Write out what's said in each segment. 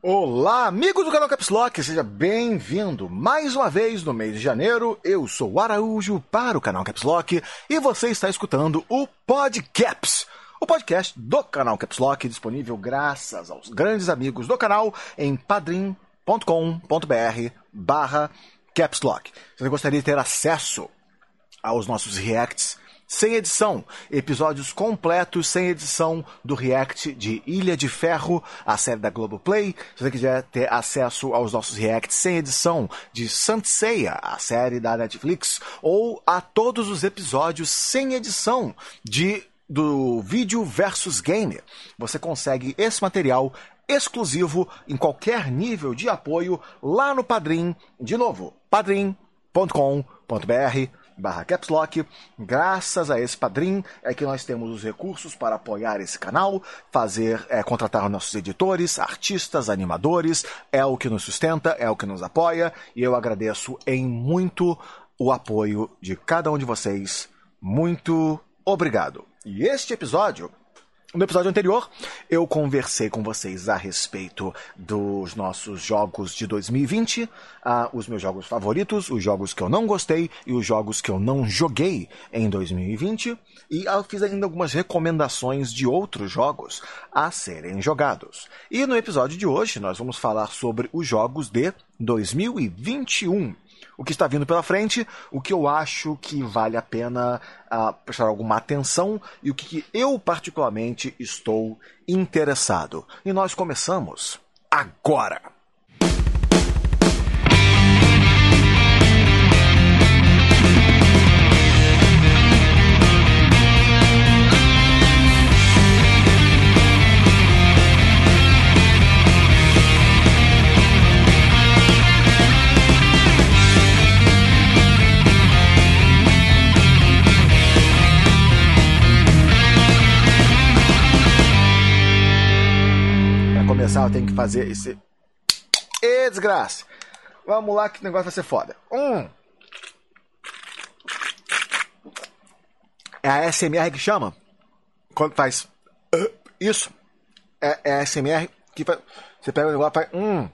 Olá, amigos do canal Caps Lock, seja bem-vindo mais uma vez no mês de janeiro. Eu sou o Araújo para o canal Caps Lock e você está escutando o Podcaps, o podcast do canal Caps Lock, disponível graças aos grandes amigos do canal em padrim.com.br/capslock. Se você gostaria de ter acesso aos nossos reacts sem edição, episódios completos sem edição do react de Ilha de Ferro, a série da Globoplay. Se você quiser ter acesso aos nossos reacts sem edição de Saint Seiya, a série da Netflix, ou a todos os episódios sem edição do Vídeo versus Game, você consegue esse material exclusivo em qualquer nível de apoio lá no Padrim. De novo, padrim.com.br/capslock. Graças a esse Padrim é que nós temos os recursos para apoiar esse canal, contratar nossos editores, artistas, animadores. É o que nos sustenta, é o que nos apoia, e eu agradeço em muito o apoio de cada um de vocês. Muito obrigado. E este episódio, no episódio anterior, eu conversei com vocês a respeito dos nossos jogos de 2020, os meus jogos favoritos, os jogos que eu não gostei e os jogos que eu não joguei em 2020, e eu fiz ainda algumas recomendações de outros jogos a serem jogados. E no episódio de hoje nós vamos falar sobre os jogos de 2021. O que está vindo pela frente, o que eu acho que vale a pena prestar alguma atenção e o que eu particularmente estou interessado. E nós começamos agora! Eu tenho que fazer esse... desgraça! Vamos lá que o negócio vai ser foda. É a ASMR que chama? Quando faz... isso. É a ASMR que faz... Você pega o negócio e faz...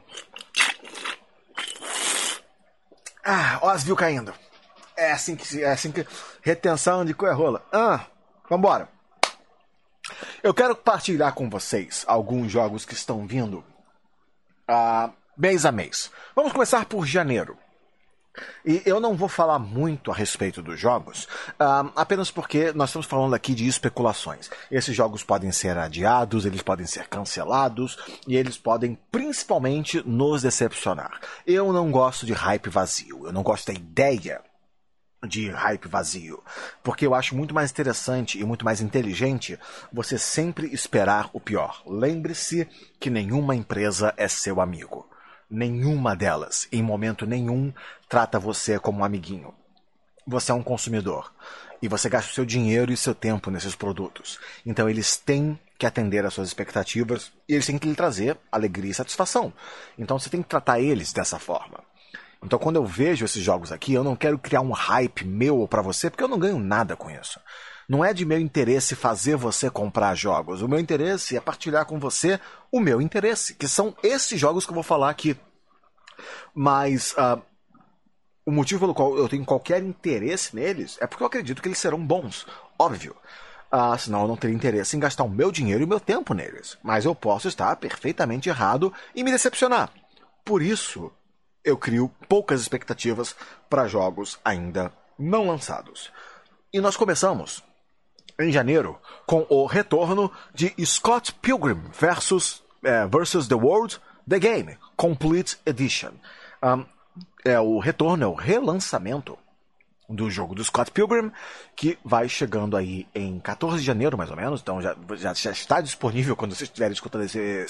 ó as views caindo. É assim que... Retenção de rola. Vambora. Eu quero partilhar com vocês alguns jogos que estão vindo mês a mês. Vamos começar por janeiro. E eu não vou falar muito a respeito dos jogos, apenas porque nós estamos falando aqui de especulações. Esses jogos podem ser adiados, eles podem ser cancelados, e eles podem principalmente nos decepcionar. Eu não gosto de hype vazio, eu não gosto da ideia de hype vazio, porque eu acho muito mais interessante e muito mais inteligente você sempre esperar o pior. Lembre-se que nenhuma empresa é seu amigo. Nenhuma delas, em momento nenhum, trata você como um amiguinho. Você é um consumidor e você gasta o seu dinheiro e seu tempo nesses produtos. Então eles têm que atender às suas expectativas e eles têm que lhe trazer alegria e satisfação. Então você tem que tratar eles dessa forma. Então, quando eu vejo esses jogos aqui, eu não quero criar um hype meu ou pra você, porque eu não ganho nada com isso. Não é de meu interesse fazer você comprar jogos. O meu interesse é partilhar com você o meu interesse, que são esses jogos que eu vou falar aqui. Mas o motivo pelo qual eu tenho qualquer interesse neles é porque eu acredito que eles serão bons. Óbvio. Senão eu não teria interesse em gastar o meu dinheiro e o meu tempo neles. Mas eu posso estar perfeitamente errado e me decepcionar. Por isso, eu crio poucas expectativas para jogos ainda não lançados. E nós começamos em janeiro com o retorno de Scott Pilgrim versus The World, The Game, Complete Edition. É o retorno, é o relançamento do jogo do Scott Pilgrim, que vai chegando aí em 14 de janeiro, mais ou menos. Então já está disponível quando vocês estiverem escutando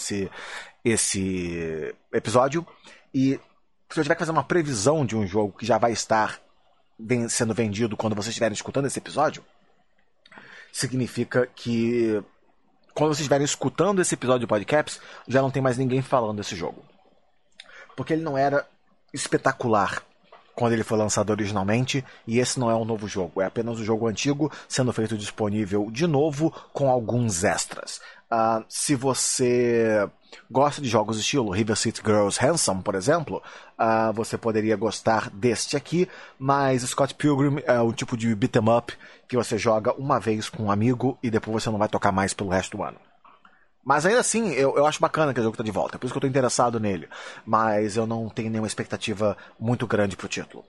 esse episódio. E se eu tiver que fazer uma previsão de um jogo que já vai estar sendo vendido quando vocês estiverem escutando esse episódio, significa que quando vocês estiverem escutando esse episódio do Podcaps, já não tem mais ninguém falando desse jogo. Porque ele não era espetacular quando ele foi lançado originalmente, e esse não é um novo jogo, é apenas o jogo antigo sendo feito disponível de novo com alguns extras. Se você gosta de jogos estilo River City Girls Ransom, por exemplo, você poderia gostar deste aqui, mas Scott Pilgrim é um tipo de beat 'em up que você joga uma vez com um amigo e depois você não vai tocar mais pelo resto do ano. Mas ainda assim, eu acho bacana que o jogo tá de volta, por isso que eu tô interessado nele, mas eu não tenho nenhuma expectativa muito grande pro título.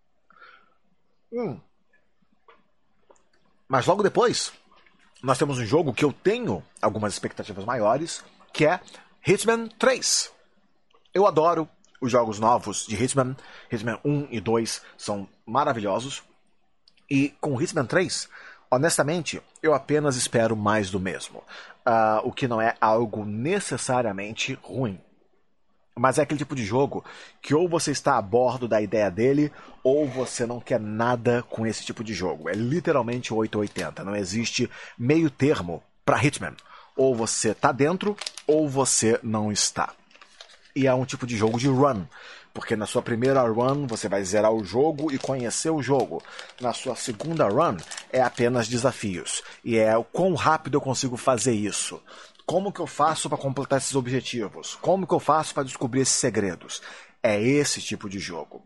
Mas logo depois, nós temos um jogo que eu tenho algumas expectativas maiores, que é Hitman 3. Eu adoro os jogos novos de Hitman. Hitman 1 e 2 são maravilhosos. E com Hitman 3, honestamente, eu apenas espero mais do mesmo. O que não é algo necessariamente ruim. Mas é aquele tipo de jogo que ou você está a bordo da ideia dele, ou você não quer nada com esse tipo de jogo. É literalmente 880. Não existe meio termo para Hitman. Ou você está dentro, ou você não está. E é um tipo de jogo de run. Porque na sua primeira run você vai zerar o jogo e conhecer o jogo. Na sua segunda run é apenas desafios. E é o quão rápido eu consigo fazer isso. Como que eu faço para completar esses objetivos? Como que eu faço para descobrir esses segredos? É esse tipo de jogo.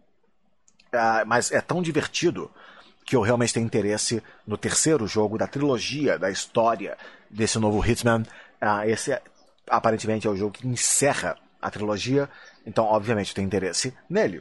Mas é tão divertido que eu realmente tenho interesse no terceiro jogo da trilogia, da história desse novo Hitman. Esse aparentemente é o jogo que encerra a trilogia, então obviamente eu tenho interesse nele.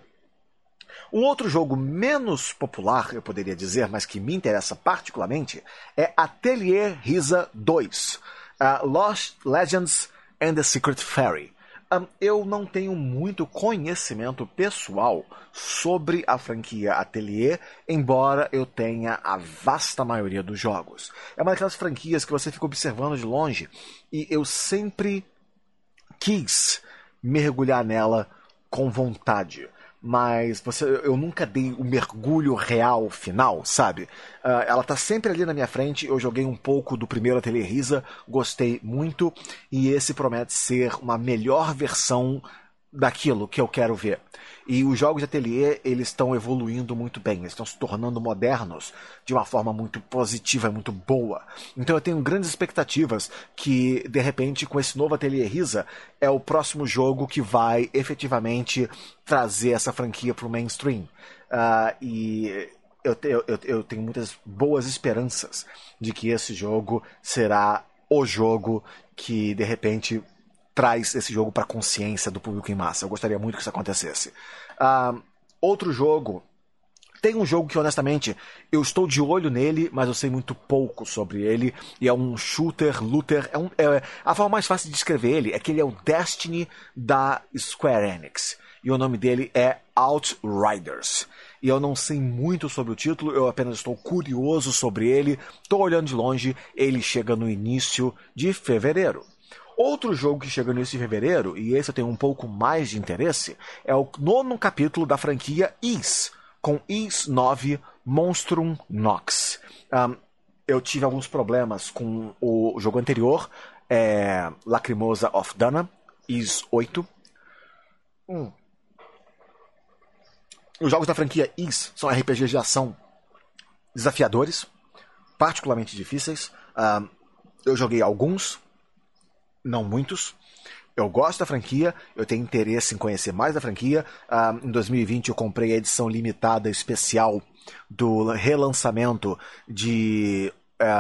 Um outro jogo menos popular, eu poderia dizer, mas que me interessa particularmente, é Atelier Ryza 2. Lost Legends and the Secret Fairy. Eu não tenho muito conhecimento pessoal sobre a franquia Atelier, embora eu tenha a vasta maioria dos jogos. É uma daquelas franquias que você fica observando de longe e eu sempre quis mergulhar nela com vontade. Mas eu nunca dei o mergulho real final, sabe? Ela tá sempre ali na minha frente, eu joguei um pouco do primeiro Atelier Ryza, gostei muito, e esse promete ser uma melhor versão daquilo que eu quero ver. E os jogos de Atelier, eles estão evoluindo muito bem, eles estão se tornando modernos de uma forma muito positiva, muito boa. Então eu tenho grandes expectativas que, de repente, com esse novo Atelier Ryza, é o próximo jogo que vai efetivamente trazer essa franquia para o mainstream. E eu tenho muitas boas esperanças de que esse jogo será o jogo que, de repente, traz esse jogo para a consciência do público em massa. Eu gostaria muito que isso acontecesse. Outro jogo... Tem um jogo que, honestamente, eu estou de olho nele, mas eu sei muito pouco sobre ele. E é um shooter, looter. A forma mais fácil de descrever ele é que ele é o Destiny da Square Enix. E o nome dele é Outriders. E eu não sei muito sobre o título, eu apenas estou curioso sobre ele. Estou olhando de longe, ele chega no início de fevereiro. Outro jogo que chega no início de fevereiro, e esse eu tenho um pouco mais de interesse, é o 9º capítulo da franquia Ys, com Ys 9 Monstrum Nox. Eu tive alguns problemas com o jogo anterior, Lacrimosa of Dana, Ys 8. Os jogos da franquia Ys são RPGs de ação desafiadores, particularmente difíceis. Eu joguei alguns, não muitos. Eu gosto da franquia, eu tenho interesse em conhecer mais da franquia. Em 2020 eu comprei a edição limitada especial do relançamento de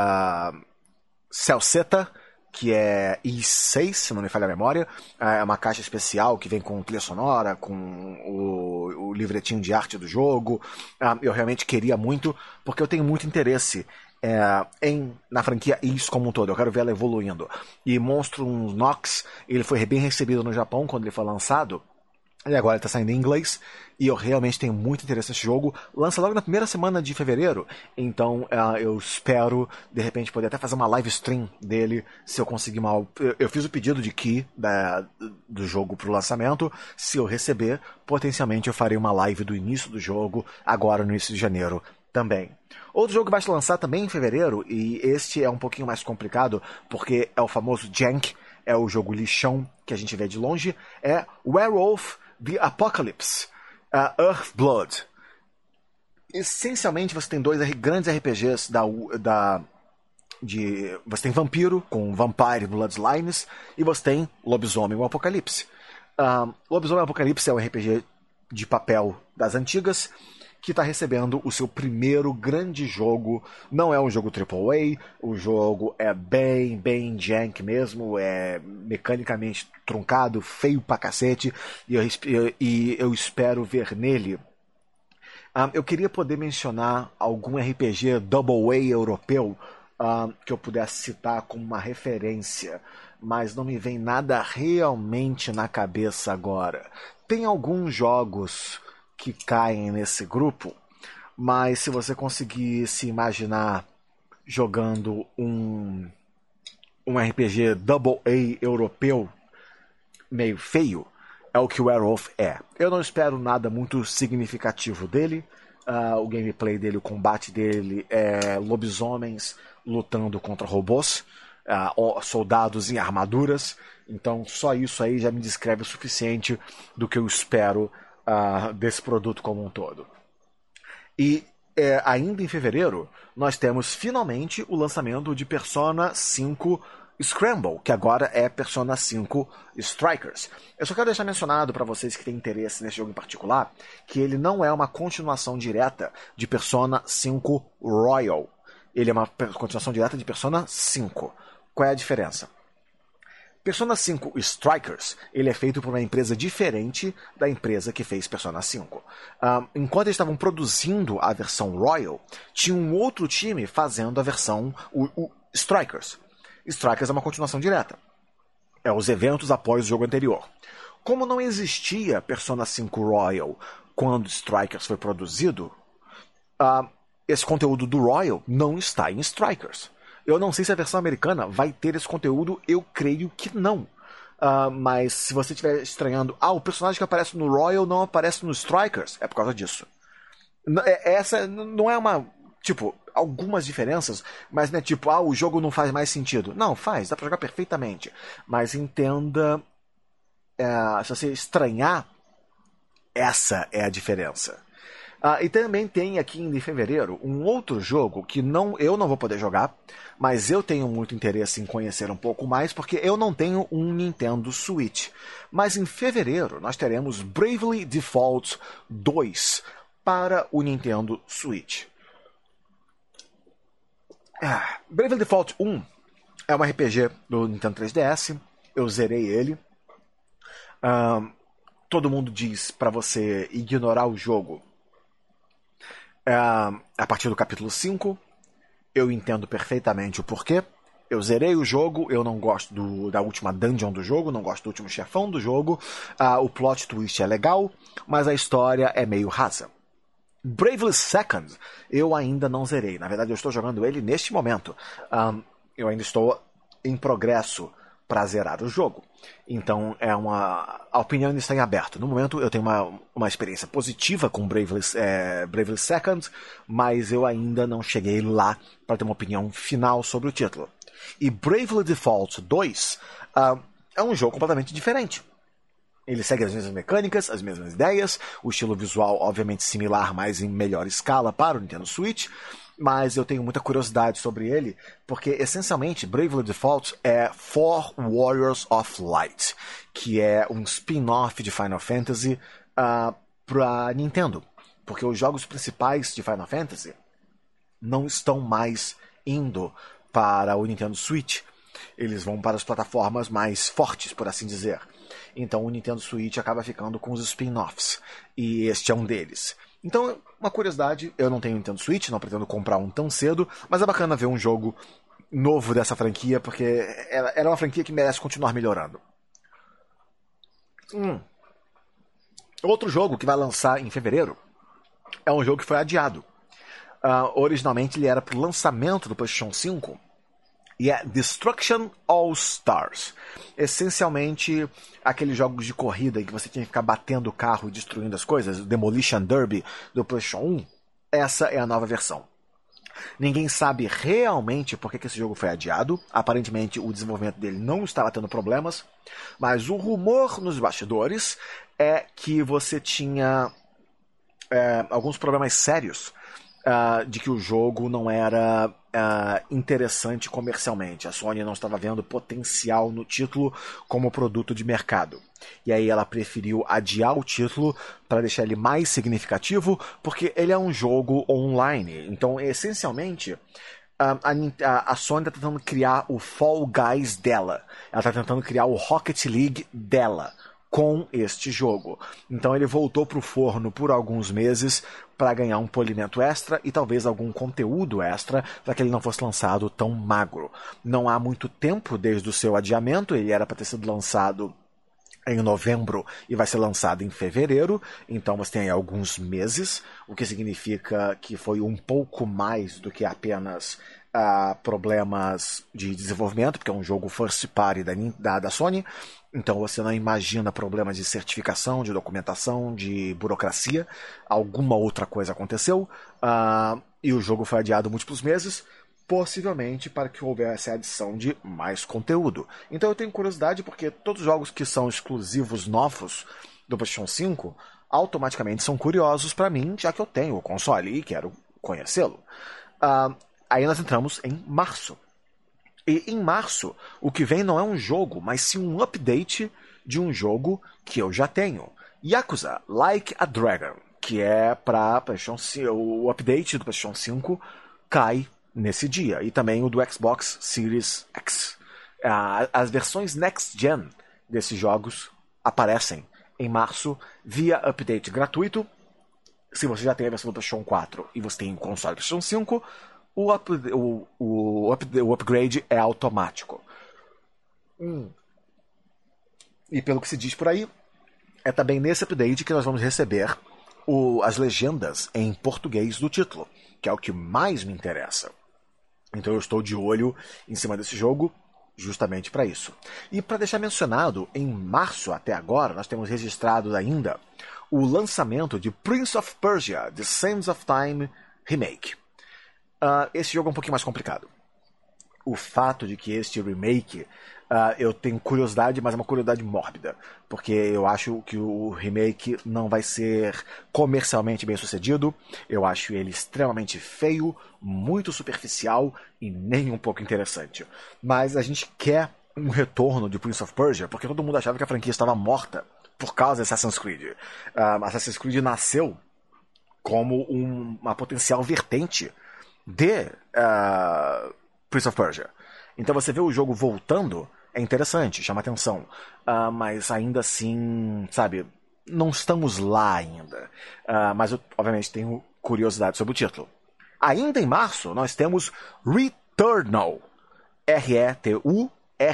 Celceta, que é I6, se não me falha a memória. É uma caixa especial que vem com trilha sonora, com o livretinho de arte do jogo. Eu realmente queria muito, porque eu tenho muito interesse na franquia Ys como um todo. Eu quero ver ela evoluindo. E Monstrum Nox, ele foi bem recebido no Japão quando ele foi lançado. E agora ele está saindo em inglês. E eu realmente tenho muito interesse nesse jogo. Lança logo na primeira semana de fevereiro. Então eu espero, de repente, poder até fazer uma live stream dele. Se eu conseguir eu fiz o pedido de key do jogo para o lançamento. Se eu receber, potencialmente eu farei uma live do início do jogo, agora no início de janeiro também. Outro jogo que vai se lançar também em fevereiro, e este é um pouquinho mais complicado, porque é o famoso Jank, é o jogo lixão que a gente vê de longe, é Werewolf the Apocalypse, Earthblood. Essencialmente você tem dois grandes RPGs da Você tem vampiro com Vampire Bloodlines e você tem Lobisomem o Apocalipse. Lobisomem Apocalipse é um RPG de papel das antigas que está recebendo o seu primeiro grande jogo. Não é um jogo AAA, o jogo é bem jank mesmo, é mecanicamente truncado, feio pra cacete, e eu espero ver nele. Eu queria poder mencionar algum RPG AA europeu que eu pudesse citar como uma referência, mas não me vem nada realmente na cabeça agora. Tem alguns jogos que caem nesse grupo, mas se você conseguir se imaginar jogando um RPG AA europeu meio feio, é o que o Werewolf é. Eu não espero nada muito significativo dele. O gameplay dele, o combate dele é lobisomens lutando contra robôs, soldados em armaduras. Então só isso aí já me descreve o suficiente do que eu espero desse produto como um todo. E ainda em fevereiro nós temos finalmente o lançamento de Persona 5 Scramble, que agora é Persona 5 Strikers. Eu só quero deixar mencionado para vocês que têm interesse nesse jogo em particular, que ele não é uma continuação direta de Persona 5 Royal. Ele é uma continuação direta de Persona 5. Qual é a diferença? Persona 5 Strikers, ele é feito por uma empresa diferente da empresa que fez Persona 5. Enquanto eles estavam produzindo a versão Royal, tinha um outro time fazendo a versão o Strikers. Strikers é uma continuação direta. É os eventos após o jogo anterior. Como não existia Persona 5 Royal quando Strikers foi produzido, esse conteúdo do Royal não está em Strikers. Eu não sei se a versão americana vai ter esse conteúdo, eu creio que não. Mas se você estiver estranhando, o personagem que aparece no Royal não aparece no Strikers, é por causa disso. Essa não é uma... Tipo, algumas diferenças, mas não é tipo, o jogo não faz mais sentido. Não, faz, dá pra jogar perfeitamente. Mas entenda, se você estranhar, essa é a diferença. E também tem aqui em fevereiro um outro jogo que eu não vou poder jogar, mas eu tenho muito interesse em conhecer um pouco mais, porque eu não tenho um Nintendo Switch. Mas em fevereiro nós teremos Bravely Default 2 para o Nintendo Switch. Bravely Default 1 é um RPG do Nintendo 3DS. Eu zerei ele. Todo mundo diz para você ignorar o jogo a partir do capítulo 5. Eu entendo perfeitamente o porquê. Eu zerei o jogo, eu não gosto da última dungeon do jogo, não gosto do último chefão do jogo. O plot twist é legal, mas a história é meio rasa. Bravely Second, eu ainda não zerei. Na verdade, eu estou jogando ele neste momento. Eu ainda estou em progresso para zerar o jogo. Então, a opinião ainda está em aberto. No momento, eu tenho uma experiência positiva com Bravely Second, mas eu ainda não cheguei lá para ter uma opinião final sobre o título. E Bravely Default 2 é um jogo completamente diferente. Ele segue as mesmas mecânicas, as mesmas ideias, o estilo visual obviamente similar, mas em melhor escala para o Nintendo Switch, mas eu tenho muita curiosidade sobre ele, porque essencialmente Bravely Default é For Warriors of Light, que é um spin-off de Final Fantasy para Nintendo, porque os jogos principais de Final Fantasy não estão mais indo para o Nintendo Switch, eles vão para as plataformas mais fortes, por assim dizer. Então o Nintendo Switch acaba ficando com os spin-offs, e este é um deles. Então, uma curiosidade, eu não tenho Nintendo Switch, não pretendo comprar um tão cedo, mas é bacana ver um jogo novo dessa franquia, porque ela é uma franquia que merece continuar melhorando. Outro jogo que vai lançar em fevereiro é um jogo que foi adiado. Originalmente ele era para o lançamento do PlayStation 5, e é Destruction All Stars. Essencialmente, aqueles jogos de corrida em que você tinha que ficar batendo o carro e destruindo as coisas, Demolition Derby do PlayStation 1, essa é a nova versão. Ninguém sabe realmente por que esse jogo foi adiado. Aparentemente, o desenvolvimento dele não estava tendo problemas, mas o rumor nos bastidores é que você tinha alguns problemas sérios de que o jogo não era interessante comercialmente. A Sony não estava vendo potencial no título como produto de mercado. E aí ela preferiu adiar o título para deixar ele mais significativo, porque ele é um jogo online. Então, essencialmente, a Sony está tentando criar o Fall Guys dela. Ela está tentando criar o Rocket League dela com este jogo. Então ele voltou para o forno por alguns meses para ganhar um polimento extra e talvez algum conteúdo extra para que ele não fosse lançado tão magro. Não há muito tempo desde o seu adiamento, ele era para ter sido lançado em novembro e vai ser lançado em fevereiro, então você tem aí alguns meses, o que significa que foi um pouco mais do que apenas problemas de desenvolvimento, porque é um jogo first party da Sony, então você não imagina problemas de certificação, de documentação, de burocracia, alguma outra coisa aconteceu, e o jogo foi adiado múltiplos meses, possivelmente para que houvesse a adição de mais conteúdo. Então eu tenho curiosidade porque todos os jogos que são exclusivos novos do PlayStation 5 automaticamente são curiosos para mim, já que eu tenho o console e quero conhecê-lo. Aí nós entramos em março. E em março, o que vem não é um jogo, mas sim um update de um jogo que eu já tenho. Yakuza Like a Dragon, que é para PlayStation 5, o update do PlayStation 5 cai nesse dia. E também o do Xbox Series X. As versões Next Gen desses jogos aparecem em março via update gratuito. Se você já tem a versão do PlayStation 4 e você tem o console do PlayStation 5, o upgrade é automático. E pelo que se diz por aí, é também nesse update que nós vamos receber as legendas em português do título, que é o que mais me interessa. Então eu estou de olho em cima desse jogo justamente para isso. E para deixar mencionado, em março até agora, nós temos registrado ainda o lançamento de Prince of Persia: The Sands of Time Remake. Esse jogo é um pouquinho mais complicado. O fato de que este remake, eu tenho curiosidade, mas é uma curiosidade mórbida, porque eu acho que o remake não vai ser comercialmente bem sucedido, eu acho ele extremamente feio, muito superficial e nem um pouco interessante. Mas a gente quer um retorno de Prince of Persia, porque todo mundo achava que a franquia estava morta por causa de Assassin's Creed. Assassin's Creed nasceu como uma potencial vertente de Prince of Persia. Então você vê o jogo voltando, é interessante, chama atenção. Mas ainda assim, sabe, não estamos lá ainda. Mas eu, obviamente, tenho curiosidade sobre o título. Ainda em março, nós temos Returnal. Returnal.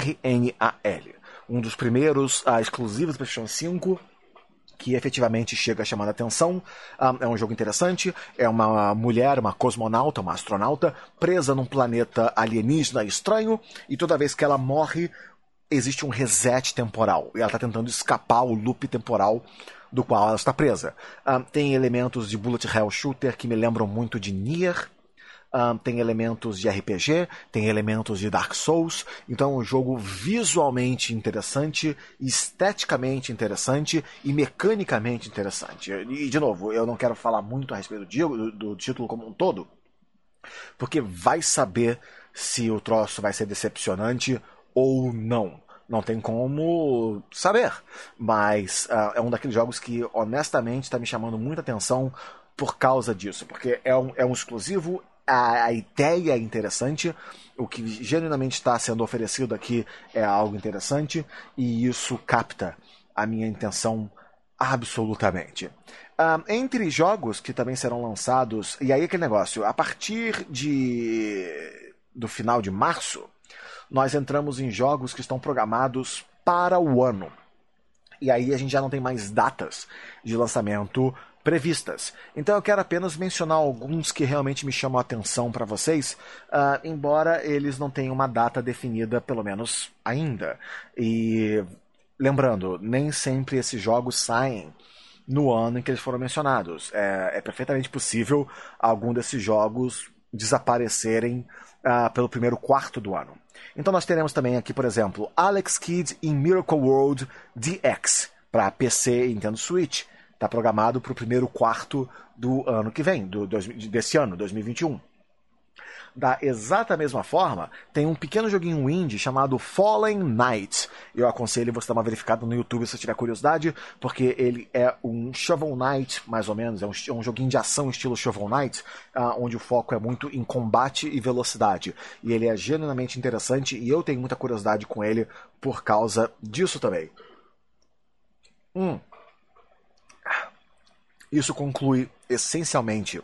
Um dos primeiros exclusivos do PlayStation 5 que efetivamente chega chamando a atenção. É um jogo interessante, é uma mulher, uma cosmonauta, uma astronauta, presa num planeta alienígena estranho, e toda vez que ela morre, existe um reset temporal, e ela está tentando escapar o loop temporal do qual ela está presa. Tem elementos de bullet hell shooter que me lembram muito de Nier, tem elementos de RPG, tem elementos de Dark Souls, então é um jogo visualmente interessante, esteticamente interessante e mecanicamente interessante. E, de novo, eu não quero falar muito a respeito do título como um todo, porque vai saber se o troço vai ser decepcionante ou não. Não tem como saber, mas é um daqueles jogos que honestamente está me chamando muita atenção por causa disso, porque é um exclusivo. A ideia é interessante, o que genuinamente está sendo oferecido aqui é algo interessante, e isso capta a minha intenção absolutamente. Entre jogos que também serão lançados, e aí aquele negócio, a partir do final de março, nós entramos em jogos que estão programados para o ano. E aí a gente já não tem mais datas de lançamento previstas. Então eu quero apenas mencionar alguns que realmente me chamam a atenção para vocês, embora eles não tenham uma data definida, pelo menos ainda. E lembrando, nem sempre esses jogos saem no ano em que eles foram mencionados. É perfeitamente possível algum desses jogos desaparecerem pelo primeiro quarto do ano. Então nós teremos também aqui, por exemplo, Alex Kidd in Miracle World DX para PC e Nintendo Switch. Está programado para o primeiro quarto do ano que vem, desse ano, 2021. Da exata mesma forma, tem um pequeno joguinho indie chamado Fallen Knight. Eu aconselho você dar uma verificada no YouTube se tiver curiosidade, porque ele é um Shovel Knight, mais ou menos. É um joguinho de ação estilo Shovel Knight, onde o foco é muito em combate e velocidade. E ele é genuinamente interessante e eu tenho muita curiosidade com ele por causa disso também. Isso conclui essencialmente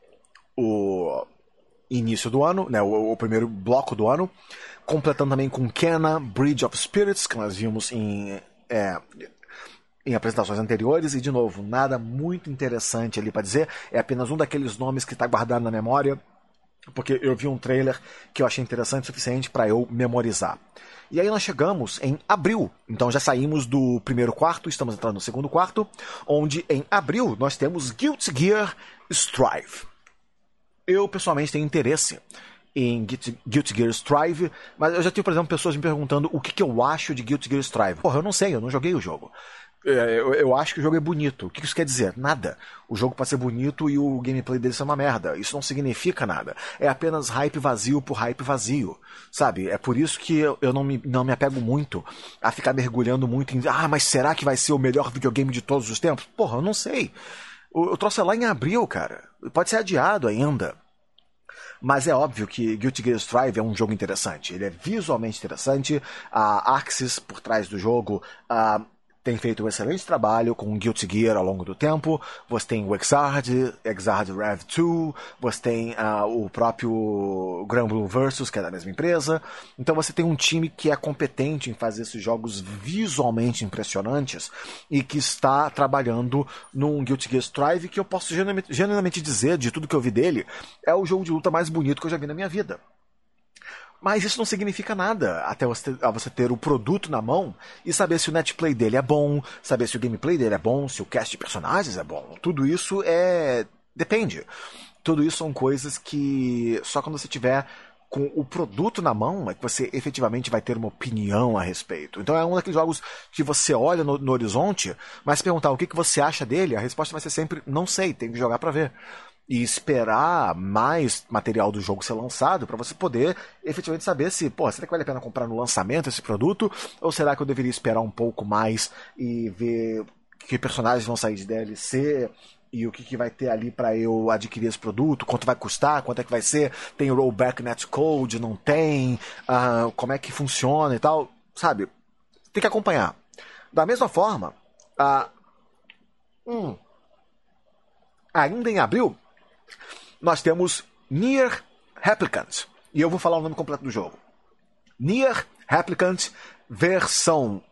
o início do ano, né, o primeiro bloco do ano, completando também com Kena, Bridge of Spirits, que nós vimos em apresentações anteriores, e de novo, nada muito interessante ali para dizer, é apenas um daqueles nomes que está guardado na memória, porque eu vi um trailer que eu achei interessante o suficiente para eu memorizar. E aí nós chegamos em abril, então já saímos do primeiro quarto, estamos entrando no segundo quarto, onde em abril nós temos Guilty Gear Strive. Eu, pessoalmente, tenho interesse em Guilty Gear Strive, mas eu já tive, por exemplo, pessoas me perguntando o que eu acho de Guilty Gear Strive. Porra, eu não sei, eu não joguei o jogo. Eu acho que o jogo é bonito. O que isso quer dizer? Nada. O jogo pode ser bonito e o gameplay dele ser uma merda. Isso não significa nada. É apenas hype vazio por hype vazio. Sabe? É por isso que eu não me apego muito a ficar mergulhando muito em mas será que vai ser o melhor videogame de todos os tempos? Porra, eu não sei. Eu trouxe lá em abril, cara. Pode ser adiado ainda. Mas é óbvio que Guilty Gear Strive é um jogo interessante. Ele é visualmente interessante. A Axis, por trás do jogo, tem feito um excelente trabalho com Guilty Gear ao longo do tempo. Você tem o Exard Rev 2, você tem o próprio Granblue Versus, que é da mesma empresa. Então você tem um time que é competente em fazer esses jogos visualmente impressionantes e que está trabalhando num Guilty Gear Strive que eu posso genuinamente dizer, de tudo que eu vi dele, é o jogo de luta mais bonito que eu já vi na minha vida. Mas isso não significa nada até você ter o produto na mão e saber se o netplay dele é bom, saber se o gameplay dele é bom, se o cast de personagens é bom. Tudo isso depende. Tudo isso são coisas que só quando você tiver com o produto na mão é que você efetivamente vai ter uma opinião a respeito. Então é um daqueles jogos que você olha no horizonte, mas se perguntar o que você acha dele, a resposta vai ser sempre não sei, tem que jogar pra ver. E esperar mais material do jogo ser lançado para você poder efetivamente saber se, será que vale a pena comprar no lançamento esse produto? Ou será que eu deveria esperar um pouco mais e ver que personagens vão sair de DLC e o que vai ter ali para eu adquirir esse produto? Quanto vai custar? Quanto é que vai ser? Tem rollback netcode? Não tem? Como é que funciona e tal? Sabe? Tem que acompanhar. Da mesma forma, ainda em abril, nós temos Nier Replicant. E eu vou falar o nome completo do jogo. Nier Replicant versão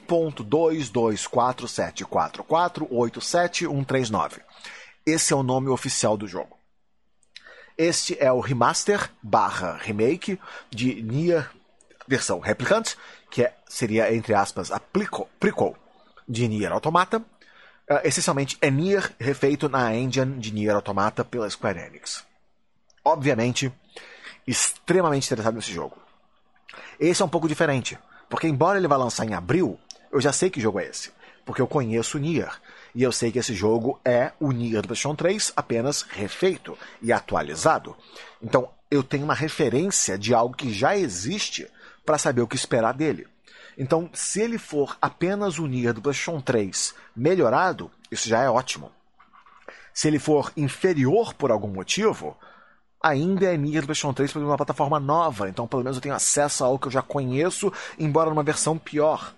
1.22474487139. Esse é o nome oficial do jogo. Este é o remaster / remake de Nier versão Replicant, que seria, entre aspas, a prequel de Nier Automata. Essencialmente é Nier refeito na engine de Nier Automata pela Square Enix. Obviamente, extremamente interessado nesse jogo. Esse é um pouco diferente, porque embora ele vá lançar em abril, eu já sei que jogo é esse, porque eu conheço o Nier, e eu sei que esse jogo é o Nier do PlayStation 3 apenas refeito e atualizado. Então eu tenho uma referência de algo que já existe para saber o que esperar dele. Então, se ele for apenas o Nier do PlayStation 3 melhorado, isso já é ótimo. Se ele for inferior por algum motivo, ainda é Nier do PlayStation 3 por uma plataforma nova. Então, pelo menos eu tenho acesso a algo que eu já conheço, embora numa versão pior.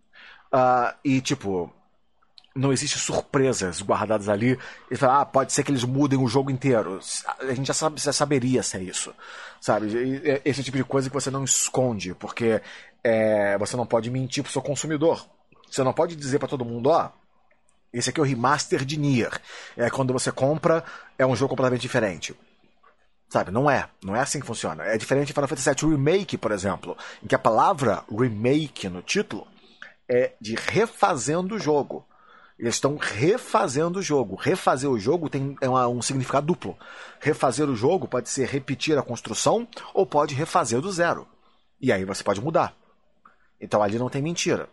Não existe surpresas guardadas ali. E fala, pode ser que eles mudem o jogo inteiro. A gente já saberia se é isso. Sabe? Esse tipo de coisa que você não esconde, porque você não pode mentir pro seu consumidor. Você não pode dizer para todo mundo, esse aqui é o remaster de Nier. Quando você compra, é um jogo completamente diferente. Sabe, não é assim que funciona. É diferente de Final Fantasy VII Remake, por exemplo, em que a palavra remake no título é de refazendo o jogo. Eles estão refazendo o jogo. Refazer o jogo tem um significado duplo. Refazer o jogo pode ser repetir a construção ou pode refazer do zero. E aí você pode mudar. Então ali não tem mentira.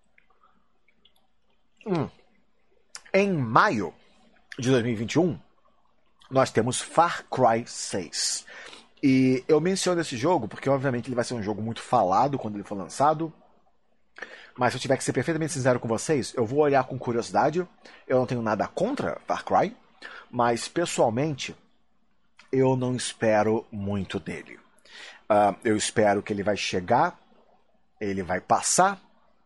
Em maio de 2021, nós temos Far Cry 6. E eu menciono esse jogo porque, obviamente, ele vai ser um jogo muito falado quando ele for lançado. Mas se eu tiver que ser perfeitamente sincero com vocês, eu vou olhar com curiosidade. Eu não tenho nada contra Far Cry, mas, pessoalmente, eu não espero muito dele. Eu espero que ele vai chegar, ele vai passar,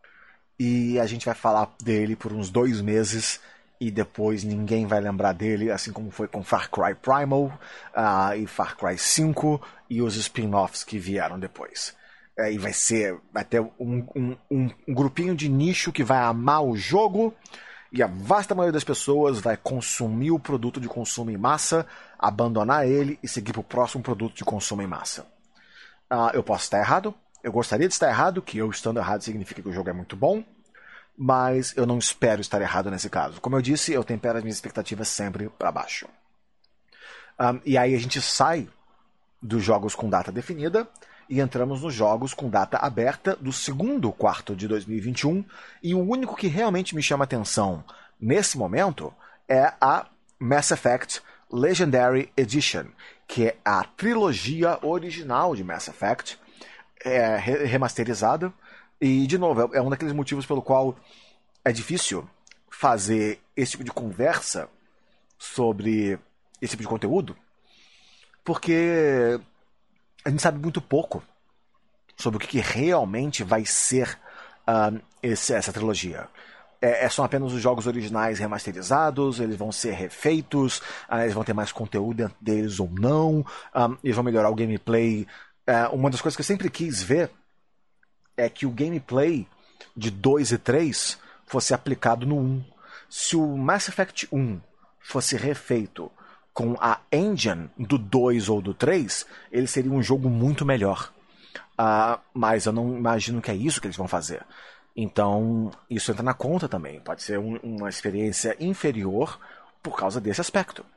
e a gente vai falar dele por uns 2 meses, e depois ninguém vai lembrar dele, assim como foi com Far Cry Primal, e Far Cry 5, e os spin-offs que vieram depois. E vai ter um grupinho de nicho que vai amar o jogo, e a vasta maioria das pessoas vai consumir o produto de consumo em massa, abandonar ele e seguir para o próximo produto de consumo em massa. Eu posso estar errado, eu gostaria de estar errado, que eu estando errado significa que o jogo é muito bom, mas eu não espero estar errado nesse caso. Como eu disse, eu tempero as minhas expectativas sempre para baixo. E aí a gente sai dos jogos com data definida e entramos nos jogos com data aberta do segundo quarto de 2021, e o único que realmente me chama atenção nesse momento é a Mass Effect Legendary Edition, que é a trilogia original de Mass Effect, remasterizada. E, de novo, é um daqueles motivos pelo qual é difícil fazer esse tipo de conversa sobre esse tipo de conteúdo, porque a gente sabe muito pouco sobre o que realmente vai ser essa trilogia. São apenas os jogos originais remasterizados, eles vão ser refeitos, eles vão ter mais conteúdo dentro deles ou não, eles vão melhorar o gameplay. Uma das coisas que eu sempre quis ver é que o gameplay de 2 e 3 fosse aplicado no 1. Se o Mass Effect 1 fosse refeito com a engine do 2 ou do 3, ele seria um jogo muito melhor. Mas eu não imagino que é isso que eles vão fazer. Então, isso entra na conta também. Pode ser uma experiência inferior por causa desse aspecto.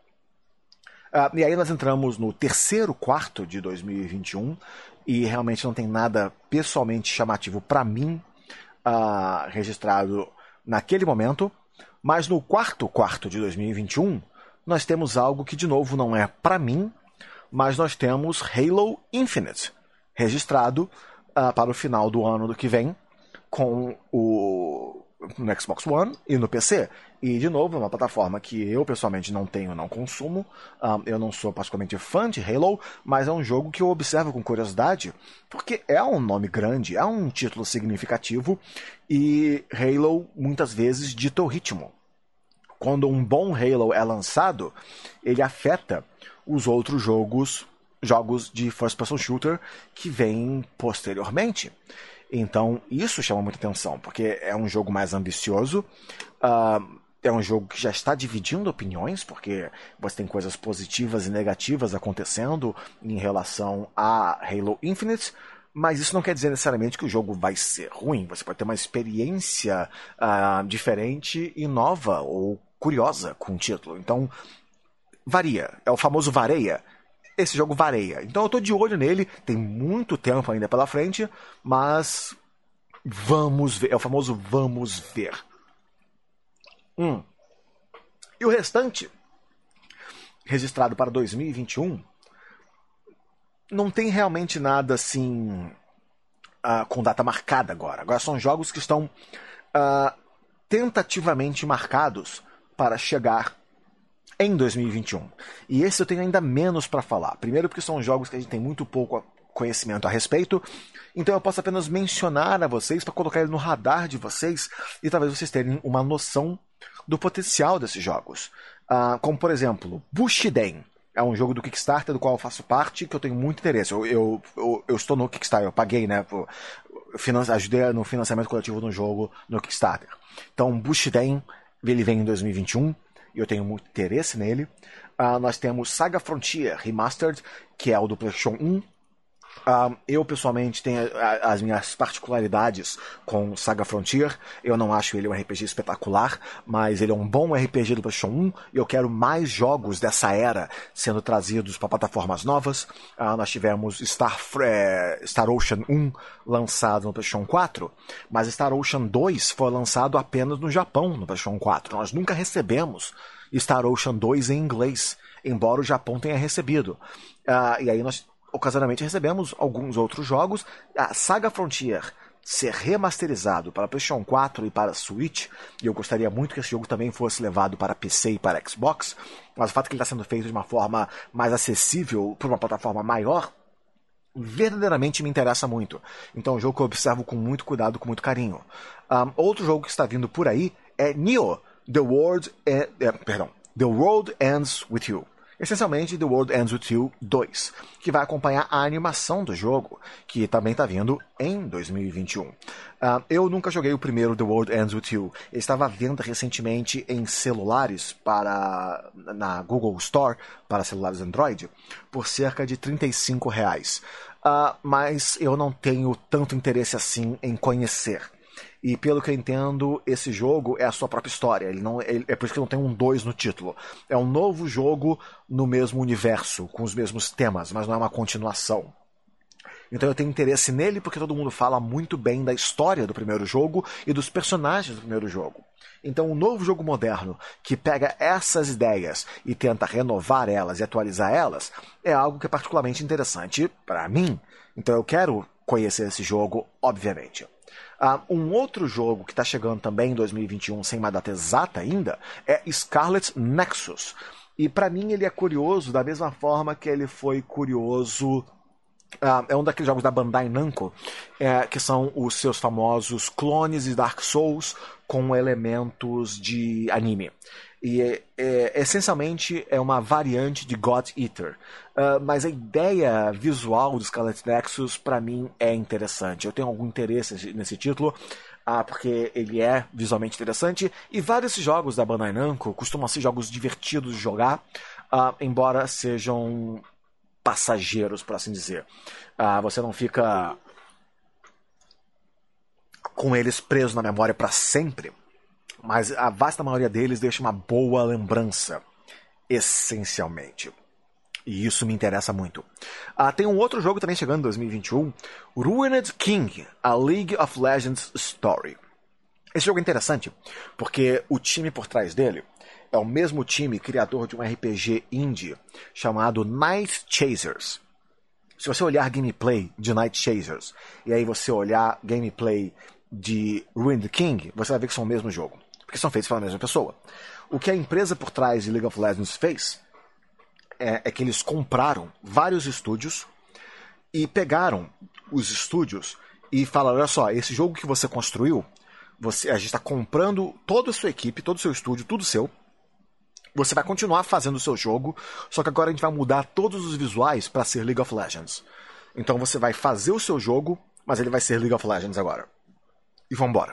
E aí nós entramos no terceiro quarto de 2021 e realmente não tem nada pessoalmente chamativo para mim registrado naquele momento. Mas no quarto de 2021 nós temos algo que de novo não é para mim, mas nós temos Halo Infinite registrado para o final do ano do que vem no Xbox One e no PC. E, de novo, é uma plataforma que eu pessoalmente não tenho, não consumo. Eu não sou particularmente fã de Halo, mas é um jogo que eu observo com curiosidade, porque é um nome grande, é um título significativo, e Halo muitas vezes dita o ritmo. Quando um bom Halo é lançado, ele afeta os outros jogos de first-person shooter que vêm posteriormente. Então, isso chama muita atenção, porque é um jogo mais ambicioso, é um jogo que já está dividindo opiniões, porque você tem coisas positivas e negativas acontecendo em relação a Halo Infinite, mas isso não quer dizer necessariamente que o jogo vai ser ruim. Você pode ter uma experiência diferente e nova ou curiosa com o título. Então, varia. É o famoso vareia. Esse jogo vareia. Então eu tô de olho nele, tem muito tempo ainda pela frente, mas vamos ver. É o famoso vamos ver. E o restante, registrado para 2021, não tem realmente nada assim com data marcada agora. Agora são jogos que estão tentativamente marcados para chegar em 2021. E esse eu tenho ainda menos para falar. Primeiro porque são jogos que a gente tem muito pouco conhecimento a respeito, então eu posso apenas mencionar a vocês para colocar ele no radar de vocês e talvez vocês tenham uma noção do potencial desses jogos. Como, por exemplo, Bushiden. É um jogo do Kickstarter do qual eu faço parte, que eu tenho muito interesse. Eu estou no Kickstarter, eu paguei, né? Ajudei no financiamento coletivo do jogo no Kickstarter. Então, Bushiden, ele vem em 2021. E eu tenho muito interesse nele. Nós temos Saga Frontier Remastered, que é o do PlayStation 1. Eu, pessoalmente, tenho as minhas particularidades com Saga Frontier. Eu não acho ele um RPG espetacular, mas ele é um bom RPG do PlayStation 1 e eu quero mais jogos dessa era sendo trazidos para plataformas novas. Nós tivemos Star Ocean 1 lançado no PlayStation 4, mas Star Ocean 2 foi lançado apenas no Japão, no PlayStation 4. Nós nunca recebemos Star Ocean 2 em inglês, embora o Japão tenha recebido. E aí nós ocasionalmente recebemos alguns outros jogos. A Saga Frontier ser remasterizado para PlayStation 4 e para Switch, e eu gostaria muito que esse jogo também fosse levado para PC e para Xbox, mas o fato que ele está sendo feito de uma forma mais acessível para uma plataforma maior, verdadeiramente me interessa muito. Então é um jogo que eu observo com muito cuidado, com muito carinho. Outro jogo que está vindo por aí é Nioh, The World Ends With You. Essencialmente The World Ends With You 2, que vai acompanhar a animação do jogo, que também está vindo em 2021. Eu nunca joguei o primeiro The World Ends With You. Ele estava à venda recentemente em celulares na Google Store para celulares Android por cerca de R$35. Mas eu não tenho tanto interesse assim em conhecer. E pelo que eu entendo, esse jogo é a sua própria história. É por isso que não tem um 2 no título. É um novo jogo no mesmo universo, com os mesmos temas, mas não é uma continuação. Então eu tenho interesse nele porque todo mundo fala muito bem da história do primeiro jogo e dos personagens do primeiro jogo. Então um novo jogo moderno que pega essas ideias e tenta renovar elas e atualizar elas é algo que é particularmente interessante para mim. Então eu quero conhecer esse jogo, obviamente. Um outro jogo que está chegando também em 2021, sem uma data exata ainda, é Scarlet Nexus. E para mim ele é curioso da mesma forma que ele foi curioso. É um daqueles jogos da Bandai Namco, que são os seus famosos clones de Dark Souls com elementos de anime. E essencialmente é uma variante de God Eater. Mas a ideia visual do Scarlet Nexus para mim é interessante. Eu tenho algum interesse nesse título, porque ele é visualmente interessante. E vários desses jogos da Bandai Namco costumam ser jogos divertidos de jogar, embora sejam passageiros, por assim dizer. Você não fica com eles presos na memória para sempre, mas a vasta maioria deles deixa uma boa lembrança, essencialmente. E isso me interessa muito. Tem um outro jogo também chegando em 2021, Ruined King, A League of Legends Story. Esse jogo é interessante porque o time por trás dele é o mesmo time criador de um RPG indie chamado Night Chasers. Se você olhar gameplay de Night Chasers e aí você olhar gameplay de Ruined King, você vai ver que são o mesmo jogo, porque são feitos pela mesma pessoa. O que a empresa por trás de League of Legends fez é que eles compraram vários estúdios e pegaram os estúdios e falaram, olha só, esse jogo que você construiu, a gente está comprando toda a sua equipe, todo o seu estúdio, tudo seu. Você vai continuar fazendo o seu jogo, só que agora a gente vai mudar todos os visuais para ser League of Legends. Então você vai fazer o seu jogo, mas ele vai ser League of Legends agora. E vambora.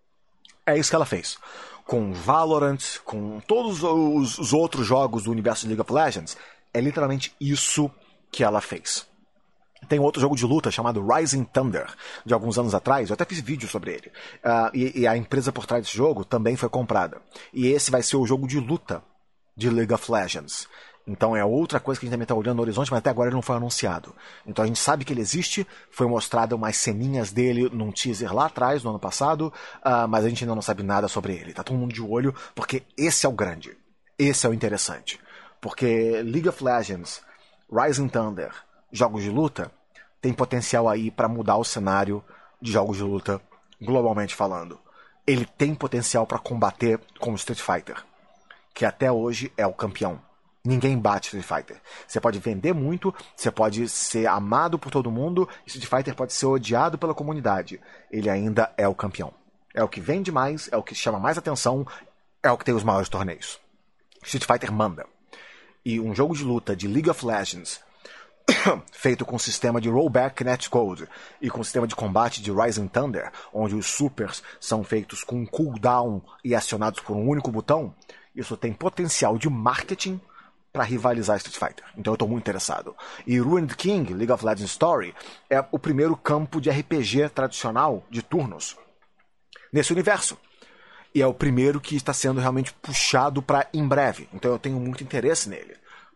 É isso que ela fez. Com Valorant, com todos os outros jogos do universo de League of Legends, é literalmente isso que ela fez. Tem outro jogo de luta chamado Rising Thunder, de alguns anos atrás, eu até fiz vídeo sobre ele. E a empresa por trás desse jogo também foi comprada. E esse vai ser o jogo de luta de League of Legends. Então é outra coisa que a gente também está olhando no horizonte, mas até agora ele não foi anunciado. Então a gente sabe que ele existe, foi mostrado umas ceninhas dele num teaser lá atrás, no ano passado, mas a gente ainda não sabe nada sobre ele. Tá todo mundo de olho, porque esse é o grande. Esse é o interessante. Porque League of Legends, Rising Thunder, jogos de luta, tem potencial aí para mudar o cenário de jogos de luta, globalmente falando. Ele tem potencial para combater com o Street Fighter, que até hoje é o campeão. Ninguém bate Street Fighter. Você pode vender muito, você pode ser amado por todo mundo, Street Fighter pode ser odiado pela comunidade. Ele ainda é o campeão. É o que vende mais, é o que chama mais atenção, é o que tem os maiores torneios. Street Fighter manda. E um jogo de luta de League of Legends feito com sistema de rollback netcode e com sistema de combate de Rising Thunder, onde os supers são feitos com um cooldown e acionados por um único botão, isso tem potencial de marketing para rivalizar Street Fighter. Então eu estou muito interessado. E Ruined King, League of Legends Story, é o primeiro campo de RPG tradicional de turnos nesse universo. E é o primeiro que está sendo realmente puxado para em breve. Então eu tenho muito interesse nele.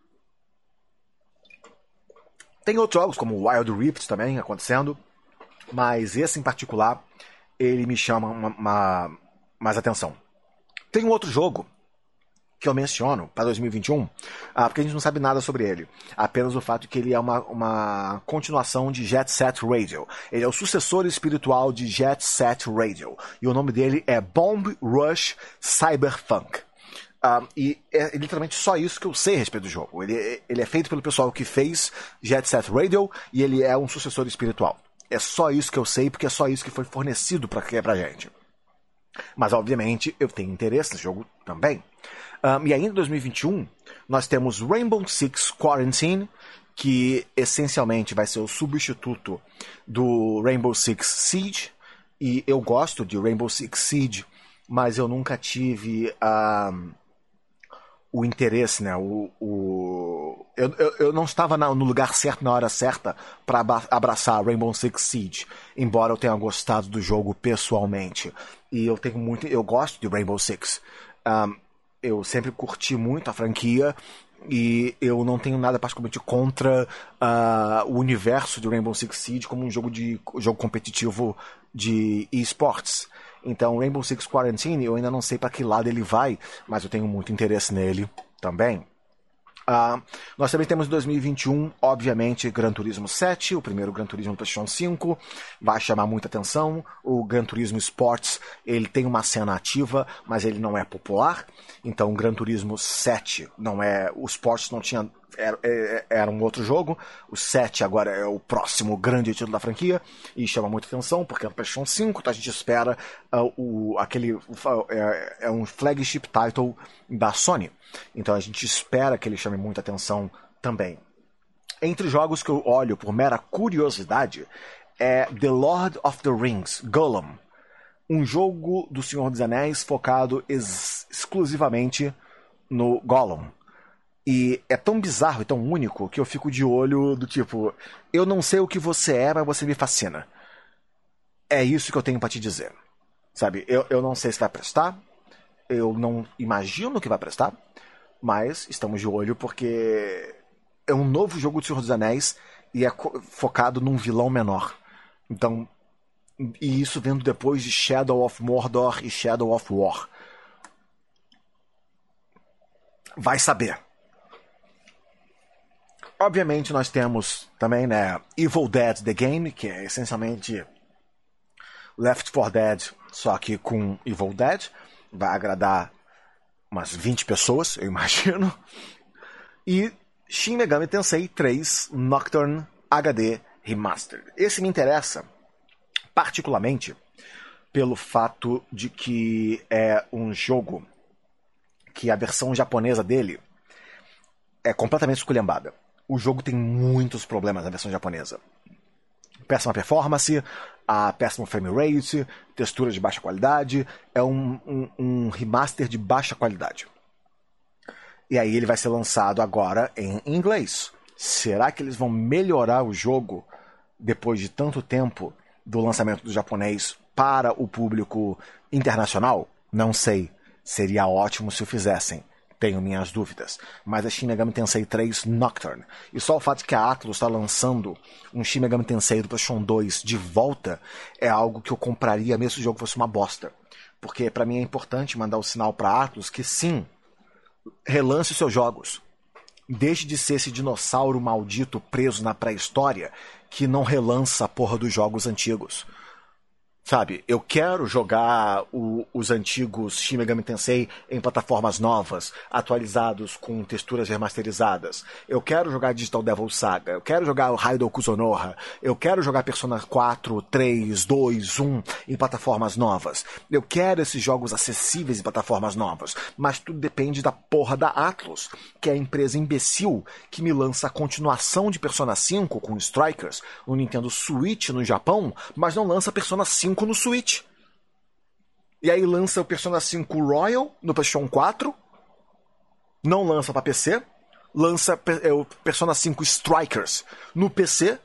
Tem outros jogos como Wild Rift também acontecendo, mas esse em particular, ele me chama mais atenção. Tem um outro jogo que eu menciono para 2021, porque a gente não sabe nada sobre ele. Apenas o fato de que ele é uma continuação de Jet Set Radio. Ele é o sucessor espiritual de Jet Set Radio. E o nome dele é Bomb Rush Cyberpunk. E é literalmente só isso que eu sei a respeito do jogo. Ele é feito pelo pessoal que fez Jet Set Radio e ele é um sucessor espiritual. É só isso que eu sei, porque é só isso que foi fornecido pra gente. Mas, obviamente, eu tenho interesse nesse jogo também. E ainda em 2021, nós temos Rainbow Six Quarantine, que essencialmente vai ser o substituto do Rainbow Six Siege. E eu gosto de Rainbow Six Siege, mas eu nunca tive o interesse, né? Eu não estava no lugar certo, na hora certa, para abraçar Rainbow Six Siege, embora eu tenha gostado do jogo pessoalmente. E eu gosto de Rainbow Six. Eu sempre curti muito a franquia e eu não tenho nada particularmente contra o universo de Rainbow Six Siege como um jogo competitivo de esports. Então, Rainbow Six Quarantine, eu ainda não sei para que lado ele vai, mas eu tenho muito interesse nele também. Nós também temos em 2021, obviamente, Gran Turismo 7, o primeiro Gran Turismo do PlayStation 5, vai chamar muita atenção. O Gran Turismo Sports, ele tem uma cena ativa, mas ele não é popular. Então, o Gran Turismo 7 não é... O Sports não tinha... Era um outro jogo. O 7 agora é o próximo grande título da franquia e chama muita atenção porque é o PlayStation 5, então a gente espera é um flagship title da Sony, então a gente espera que ele chame muita atenção também. Entre jogos que eu olho por mera curiosidade é The Lord of the Rings, Gollum, um jogo do Senhor dos Anéis focado exclusivamente no Gollum. E é tão bizarro e tão único que eu fico de olho do tipo, eu não sei o que você é, mas você me fascina. É isso que eu tenho pra te dizer. Sabe, eu não sei se vai prestar, eu não imagino que vai prestar, mas estamos de olho porque é um novo jogo do Senhor dos Anéis e é focado num vilão menor. Então, e isso vendo depois de Shadow of Mordor e Shadow of War. Vai saber. Obviamente nós temos também, né, Evil Dead The Game, que é essencialmente Left 4 Dead, só que com Evil Dead. Vai agradar umas 20 pessoas, eu imagino. E Shin Megami Tensei 3 Nocturne HD Remastered. Esse me interessa particularmente pelo fato de que é um jogo que a versão japonesa dele é completamente esculhambada. O jogo tem muitos problemas na versão japonesa. Péssima performance, péssimo frame rate, texturas de baixa qualidade. É um remaster de baixa qualidade. E aí ele vai ser lançado agora em inglês. Será que eles vão melhorar o jogo depois de tanto tempo do lançamento do japonês para o público internacional? Não sei. Seria ótimo se o fizessem. Tenho minhas dúvidas. Mas é Shin Megami Tensei 3 Nocturne. E só o fato de que a Atlus está lançando um Shin Megami Tensei do PlayStation 2 de volta é algo que eu compraria mesmo se o jogo fosse uma bosta. Porque para mim é importante mandar o sinal para a Atlus que sim, relance os seus jogos. Deixe de ser esse dinossauro maldito preso na pré-história que não relança a porra dos jogos antigos. Sabe, eu quero jogar os antigos Shin Megami Tensei em plataformas novas, atualizados com texturas remasterizadas. Eu quero jogar Digital Devil Saga, eu quero jogar o Raidou Kuzonoha, eu quero jogar Persona 4, 3, 2, 1 em plataformas novas. Eu quero esses jogos acessíveis em plataformas novas, mas tudo depende da porra da Atlus, que é a empresa imbecil que me lança a continuação de Persona 5 com Strikers no Nintendo Switch no Japão, mas não lança Persona 5 no Switch. E aí lança o Persona 5 Royal no PlayStation 4, não lança para PC, lança o Persona 5 Strikers no PC,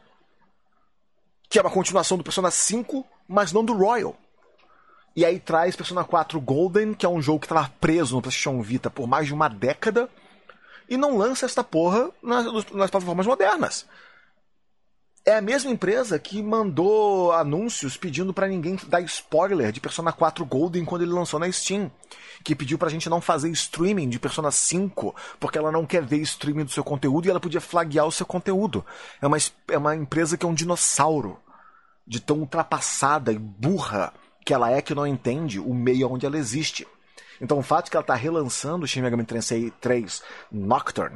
que é uma continuação do Persona 5, mas não do Royal. E aí traz Persona 4 Golden, que é um jogo que estava preso no PlayStation Vita por mais de uma década, e não lança esta porra nas plataformas modernas. É a mesma empresa que mandou anúncios pedindo pra ninguém dar spoiler de Persona 4 Golden quando ele lançou na Steam. Que pediu pra gente não fazer streaming de Persona 5, porque ela não quer ver streaming do seu conteúdo e ela podia flaguear o seu conteúdo. É uma empresa que é um dinossauro, de tão ultrapassada e burra que ela é, que não entende o meio onde ela existe. Então o fato de que ela tá relançando o Shin Megami Tensei 3 Nocturne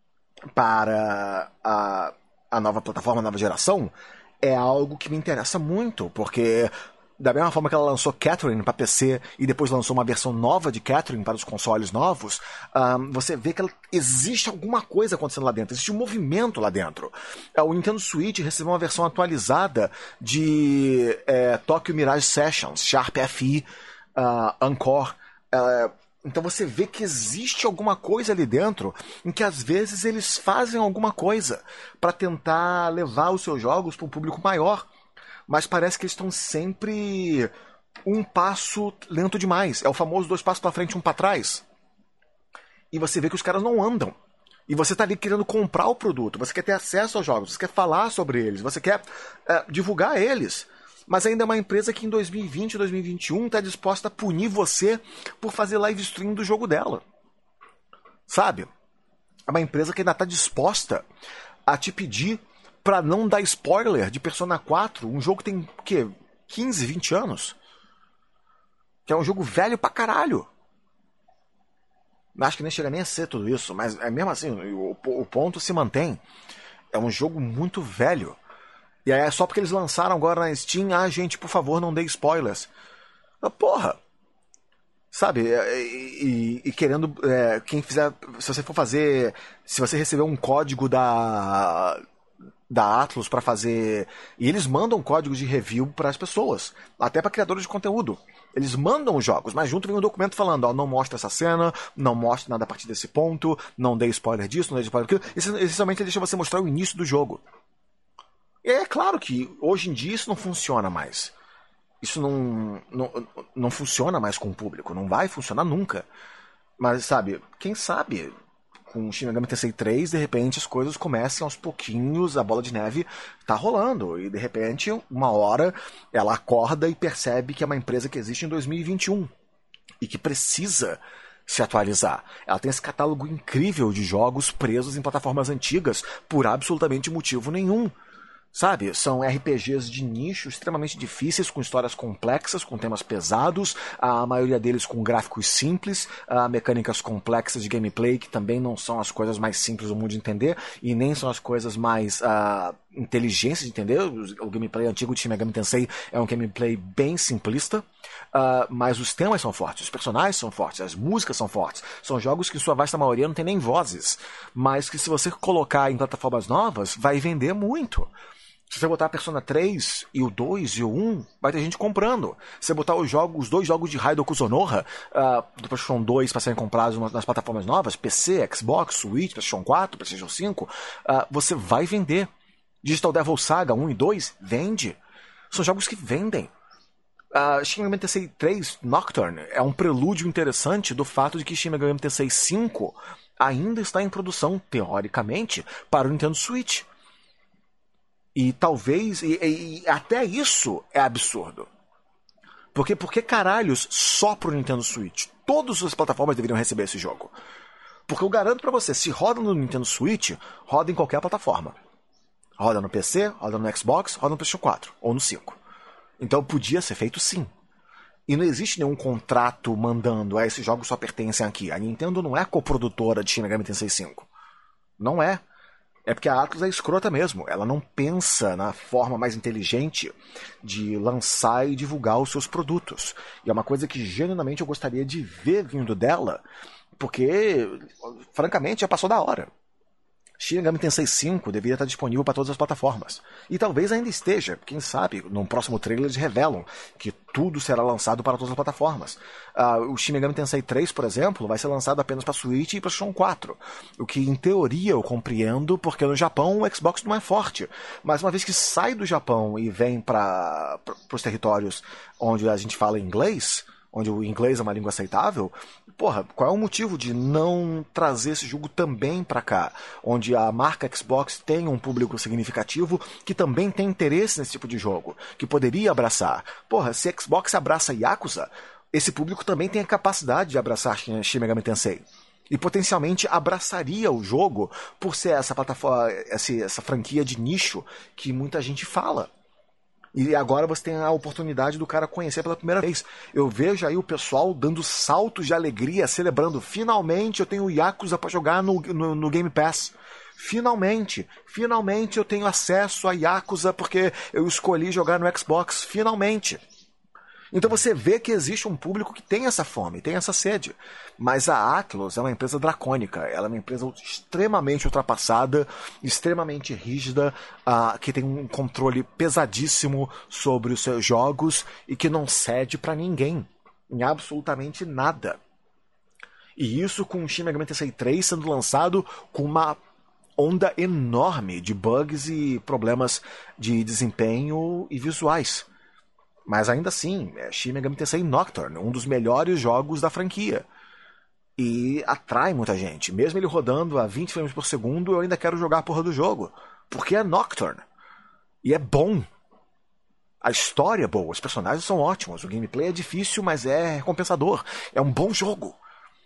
para a nova plataforma, a nova geração, é algo que me interessa muito, porque da mesma forma que ela lançou Catherine para PC e depois lançou uma versão nova de Catherine para os consoles novos, você vê que existe alguma coisa acontecendo lá dentro, existe um movimento lá dentro. O Nintendo Switch recebeu uma versão atualizada de Tokyo Mirage Sessions, Sharp FE, Encore. Então você vê que existe alguma coisa ali dentro em que às vezes eles fazem alguma coisa para tentar levar os seus jogos para um público maior, mas parece que eles estão sempre um passo lento demais. É o famoso 2 passos para frente, 1 para trás. E você vê que os caras não andam. E você tá ali querendo comprar o produto, você quer ter acesso aos jogos, você quer falar sobre eles, você quer divulgar eles. Mas ainda é uma empresa que em 2020, 2021 está disposta a punir você por fazer live stream do jogo dela. Sabe? É uma empresa que ainda está disposta a te pedir para não dar spoiler de Persona 4, um jogo que tem, o quê? 15, 20 anos? Que é um jogo velho pra caralho. Acho que nem chega nem a ser tudo isso, mas mesmo assim, o ponto se mantém. É um jogo muito velho. E aí é só porque eles lançaram agora na Steam, gente, por favor, não dê spoilers. Porra! Sabe? E querendo, quem fizer, se você for fazer, se você receber um código da Atlus para fazer, e eles mandam códigos de review para as pessoas, até para criadores de conteúdo. Eles mandam os jogos, mas junto vem um documento falando, não mostra essa cena, não mostra nada a partir desse ponto, não dê spoiler disso, não dê spoiler daquilo. Essencialmente deixa você mostrar o início do jogo. E é claro que hoje em dia isso não funciona mais. Isso não funciona mais com o público. Não vai funcionar nunca. Mas, sabe, quem sabe com o Shin Megami Tensei 3, de repente as coisas começam aos pouquinhos, a bola de neve tá rolando. E de repente, uma hora, ela acorda e percebe que é uma empresa que existe em 2021. E que precisa se atualizar. Ela tem esse catálogo incrível de jogos presos em plataformas antigas por absolutamente motivo nenhum. Sabe, são RPGs de nicho extremamente difíceis, com histórias complexas, com temas pesados, a maioria deles com gráficos simples, mecânicas complexas de gameplay, que também não são as coisas mais simples do mundo de entender, e nem são as coisas mais inteligentes de entender. O gameplay antigo de Shin Megami Tensei é um gameplay bem simplista, mas os temas são fortes, os personagens são fortes, as músicas são fortes. São jogos que, em sua vasta maioria, não tem nem vozes, mas que se você colocar em plataformas novas, vai vender muito. Se você botar a Persona 3 e o 2 e o 1, vai ter gente comprando. Se você botar os 2 jogos de Raido Kuzonoha do PlayStation 2 para serem comprados nas plataformas novas, PC, Xbox, Switch, PlayStation 4, PlayStation 5, você vai vender. Digital Devil Saga 1 e 2 vende. São jogos que vendem. Shin Megami Tensei 3 Nocturne é um prelúdio interessante do fato de que Shin Megami Tensei 5 ainda está em produção, teoricamente, para o Nintendo Switch. E talvez, e até isso é absurdo. Por que caralhos só pro Nintendo Switch? Todas as plataformas deveriam receber esse jogo. Porque eu garanto pra você, se roda no Nintendo Switch, roda em qualquer plataforma. Roda no PC, roda no Xbox, roda no PlayStation 4 ou no 5. Então podia ser feito sim. E não existe nenhum contrato mandando, esses jogos só pertencem aqui. A Nintendo não é coprodutora de Shin Megami Tensei 5. Não é. É porque a Atlus é escrota mesmo. Ela não pensa na forma mais inteligente de lançar e divulgar os seus produtos. E é uma coisa que genuinamente eu gostaria de ver vindo dela, porque, francamente, já passou da hora. Shin Megami Tensei 5 deveria estar disponível para todas as plataformas. E talvez ainda esteja. Quem sabe, no próximo trailer eles revelam que tudo será lançado para todas as plataformas. O Shin Megami Tensei 3, por exemplo, vai ser lançado apenas para Switch e para PlayStation 4. O que, em teoria, eu compreendo, porque no Japão o Xbox não é forte. Mas uma vez que sai do Japão e vem para os territórios onde a gente fala inglês, onde o inglês é uma língua aceitável, porra, qual é o motivo de não trazer esse jogo também pra cá? Onde a marca Xbox tem um público significativo que também tem interesse nesse tipo de jogo, que poderia abraçar. Porra, se a Xbox abraça Yakuza, esse público também tem a capacidade de abraçar Shin Megami Tensei. E potencialmente abraçaria o jogo por ser essa plataforma, essa franquia de nicho que muita gente fala. E agora você tem a oportunidade do cara conhecer pela primeira vez. Eu vejo aí o pessoal dando saltos de alegria, celebrando. Finalmente eu tenho o Yakuza pra jogar no Game Pass. Finalmente eu tenho acesso a Yakuza porque eu escolhi jogar no Xbox. Finalmente. Então você vê que existe um público que tem essa fome, tem essa sede. Mas a Atlus é uma empresa dracônica, ela é uma empresa extremamente ultrapassada, extremamente rígida, que tem um controle pesadíssimo sobre os seus jogos e que não cede pra ninguém, em absolutamente nada. E isso com o Shin Megami Tensei 3 sendo lançado com uma onda enorme de bugs e problemas de desempenho e visuais. Mas ainda assim, é Shin Megami Tensei Nocturne, um dos melhores jogos da franquia. E atrai muita gente. Mesmo ele rodando a 20 frames por segundo, eu ainda quero jogar a porra do jogo. Porque é Nocturne. E é bom. A história é boa, os personagens são ótimos, o gameplay é difícil, mas é recompensador. É um bom jogo.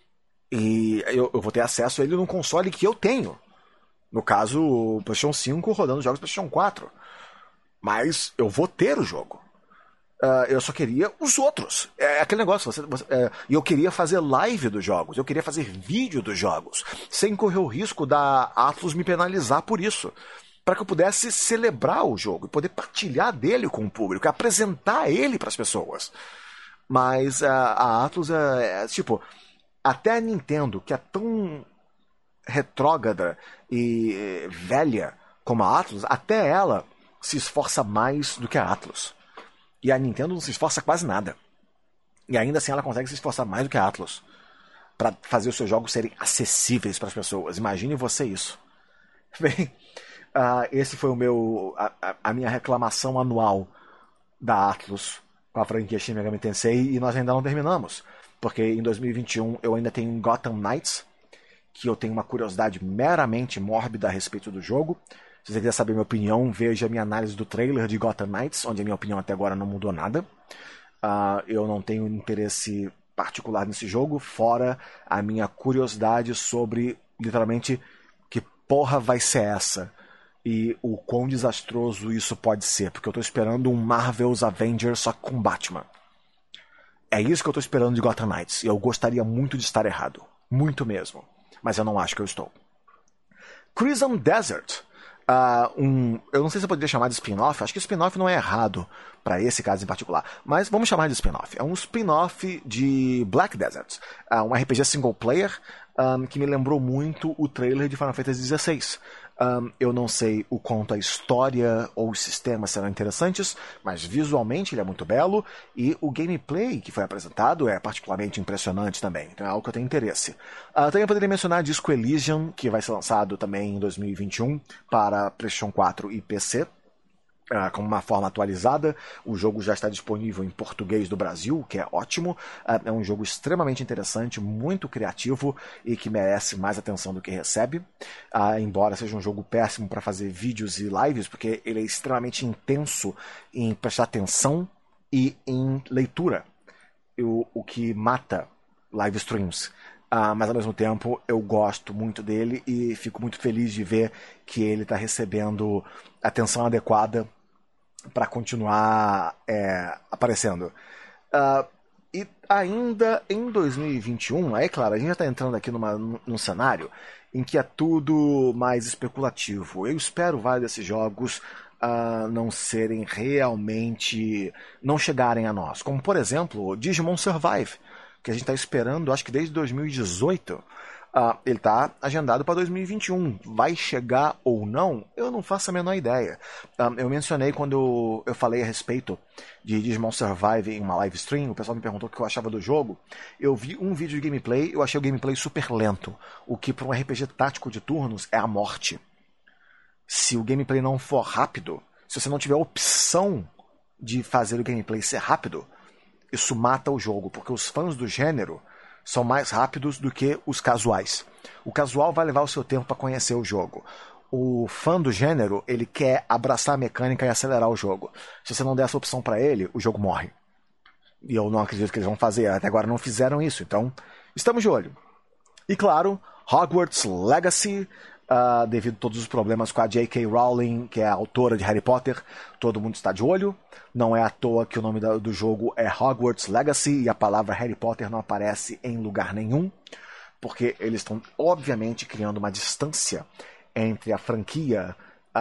E eu vou ter acesso a ele num console que eu tenho. No caso, o PlayStation 5 rodando jogos do PlayStation 4. Mas eu vou ter o jogo. Eu só queria os outros. É aquele negócio. E eu queria fazer live dos jogos. Eu queria fazer vídeo dos jogos. Sem correr o risco da Atlus me penalizar por isso. Para que eu pudesse celebrar o jogo. E poder partilhar dele com o público. Apresentar ele para as pessoas. Mas a Atlus tipo... Até a Nintendo, que é tão retrógrada e velha como a Atlus, até ela se esforça mais do que a Atlus. E a Nintendo não se esforça quase nada. E ainda assim ela consegue se esforçar mais do que a Atlus para fazer os seus jogos serem acessíveis para as pessoas. Imagine você isso. Bem, esse foi a minha reclamação anual da Atlus com a franquia Shin Megami Tensei, e nós ainda não terminamos. Porque em 2021 eu ainda tenho Gotham Knights, que eu tenho uma curiosidade meramente mórbida a respeito do jogo. Se você quiser saber minha opinião, veja a minha análise do trailer de Gotham Knights, onde a minha opinião até agora não mudou nada. Eu não tenho interesse particular nesse jogo, fora a minha curiosidade sobre, literalmente, que porra vai ser essa? E o quão desastroso isso pode ser, porque eu tô esperando um Marvel's Avengers só com Batman. É isso que eu tô esperando de Gotham Knights, e eu gostaria muito de estar errado. Muito mesmo. Mas eu não acho que eu estou. Crimson Desert. Eu não sei se eu poderia chamar de spin-off. Acho que spin-off não é errado para esse caso em particular. Mas vamos chamar de spin-off. É um spin-off de Black Desert. Um RPG single player que me lembrou muito o trailer de Final Fantasy XVI. Eu não sei o quanto a história ou os sistemas serão interessantes, mas visualmente ele é muito belo e o gameplay que foi apresentado é particularmente impressionante também, então é algo que eu tenho interesse. Também poderia mencionar Disco Elysium, que vai ser lançado também em 2021 para PlayStation 4 e PC. Com uma forma atualizada. O jogo já está disponível em português do Brasil, que é ótimo. É um jogo extremamente interessante, muito criativo e que merece mais atenção do que recebe. Embora seja um jogo péssimo para fazer vídeos e lives, porque ele é extremamente intenso em prestar atenção e em leitura, o que mata live streams. Mas ao mesmo tempo eu gosto muito dele e fico muito feliz de ver que ele está recebendo atenção adequada para continuar aparecendo. E ainda em 2021, aí claro, a gente já está entrando aqui num cenário em que é tudo mais especulativo. Eu espero vários desses jogos não serem realmente... não chegarem a nós. Como por exemplo, Digimon Survive, que a gente está esperando, acho que desde 2018. Ele está agendado para 2021. Vai chegar ou não? Eu não faço a menor ideia. Eu mencionei quando eu falei a respeito de Digimon Survive em uma live stream, o pessoal me perguntou o que eu achava do jogo. Eu vi um vídeo de gameplay, eu achei o gameplay super lento, o que para um RPG tático de turnos é a morte. Se o gameplay não for rápido, se você não tiver a opção de fazer o gameplay ser rápido, isso mata o jogo, porque os fãs do gênero são mais rápidos do que os casuais. O casual vai levar o seu tempo para conhecer o jogo. O fã do gênero, ele quer abraçar a mecânica e acelerar o jogo. Se você não der essa opção para ele, o jogo morre. E eu não acredito que eles vão fazer. Até agora não fizeram isso. Então, estamos de olho. E claro, Hogwarts Legacy, devido a todos os problemas com a J.K. Rowling, que é a autora de Harry Potter, todo mundo está de olho. Não é à toa que o nome do jogo é Hogwarts Legacy e a palavra Harry Potter não aparece em lugar nenhum, porque eles estão, obviamente, criando uma distância entre a franquia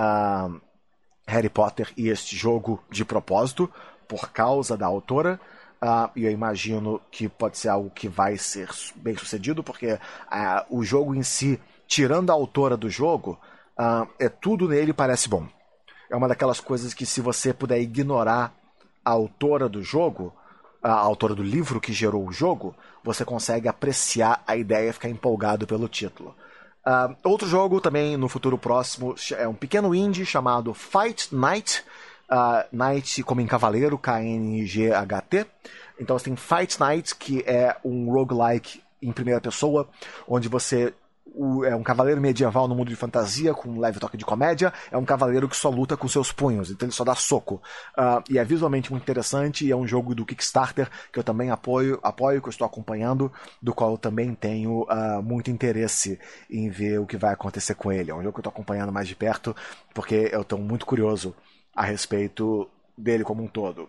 Harry Potter e este jogo de propósito, por causa da autora. E eu imagino que pode ser algo que vai ser bem sucedido, porque o jogo em si, tirando a autora do jogo, tudo nele parece bom. É uma daquelas coisas que, se você puder ignorar a autora do jogo, a autora do livro que gerou o jogo, você consegue apreciar a ideia e ficar empolgado pelo título. Outro jogo também no futuro próximo é um pequeno indie chamado Fight Night. Knight como em cavaleiro, K-N-G-H-T. Então você tem Fight Night, que é um roguelike em primeira pessoa, onde você é um cavaleiro medieval no mundo de fantasia, com um leve toque de comédia. É um cavaleiro que só luta com seus punhos, então ele só dá soco. E é visualmente muito interessante, e é um jogo do Kickstarter que eu também apoio, que eu estou acompanhando, do qual eu também tenho muito interesse em ver o que vai acontecer com ele. É um jogo que eu estou acompanhando mais de perto, porque eu estou muito curioso a respeito dele como um todo.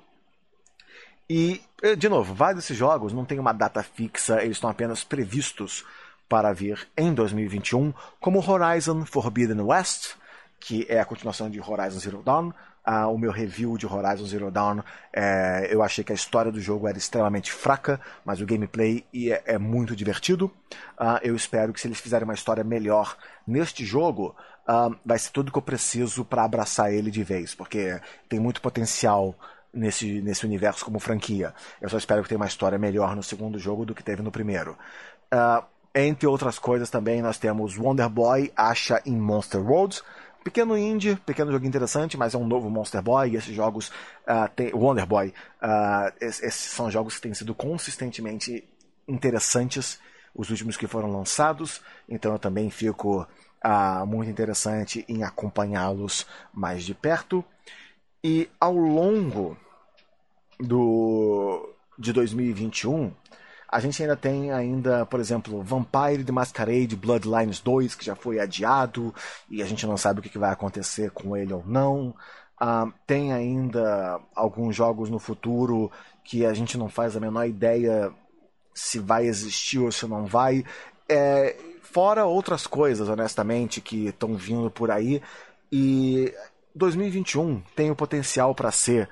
E, de novo, vários desses jogos não têm uma data fixa, eles estão apenas previstos para vir em 2021, como Horizon Forbidden West, que é a continuação de Horizon Zero Dawn. O meu review de Horizon Zero Dawn, eu achei que a história do jogo era extremamente fraca, mas o gameplay é muito divertido. Eu espero que, se eles fizerem uma história melhor neste jogo, vai ser tudo que eu preciso para abraçar ele de vez, porque tem muito potencial nesse universo como franquia. Eu só espero que tenha uma história melhor no segundo jogo do que teve no primeiro. Entre outras coisas também, nós temos Wonder Boy Asha in Monster World. Pequeno indie, pequeno jogo interessante, mas é um novo Monster Boy. E esses jogos, Wonder Boy, esses são jogos que têm sido consistentemente interessantes, os últimos que foram lançados. Então eu também fico muito interessante em acompanhá-los mais de perto. E ao longo de 2021, a gente ainda tem, por exemplo, Vampire the Masquerade Bloodlines 2, que já foi adiado, e a gente não sabe o que vai acontecer com ele ou não. Tem ainda alguns jogos no futuro que a gente não faz a menor ideia se vai existir ou se não vai. Fora outras coisas, honestamente, que estão vindo por aí. E 2021 tem o potencial para ser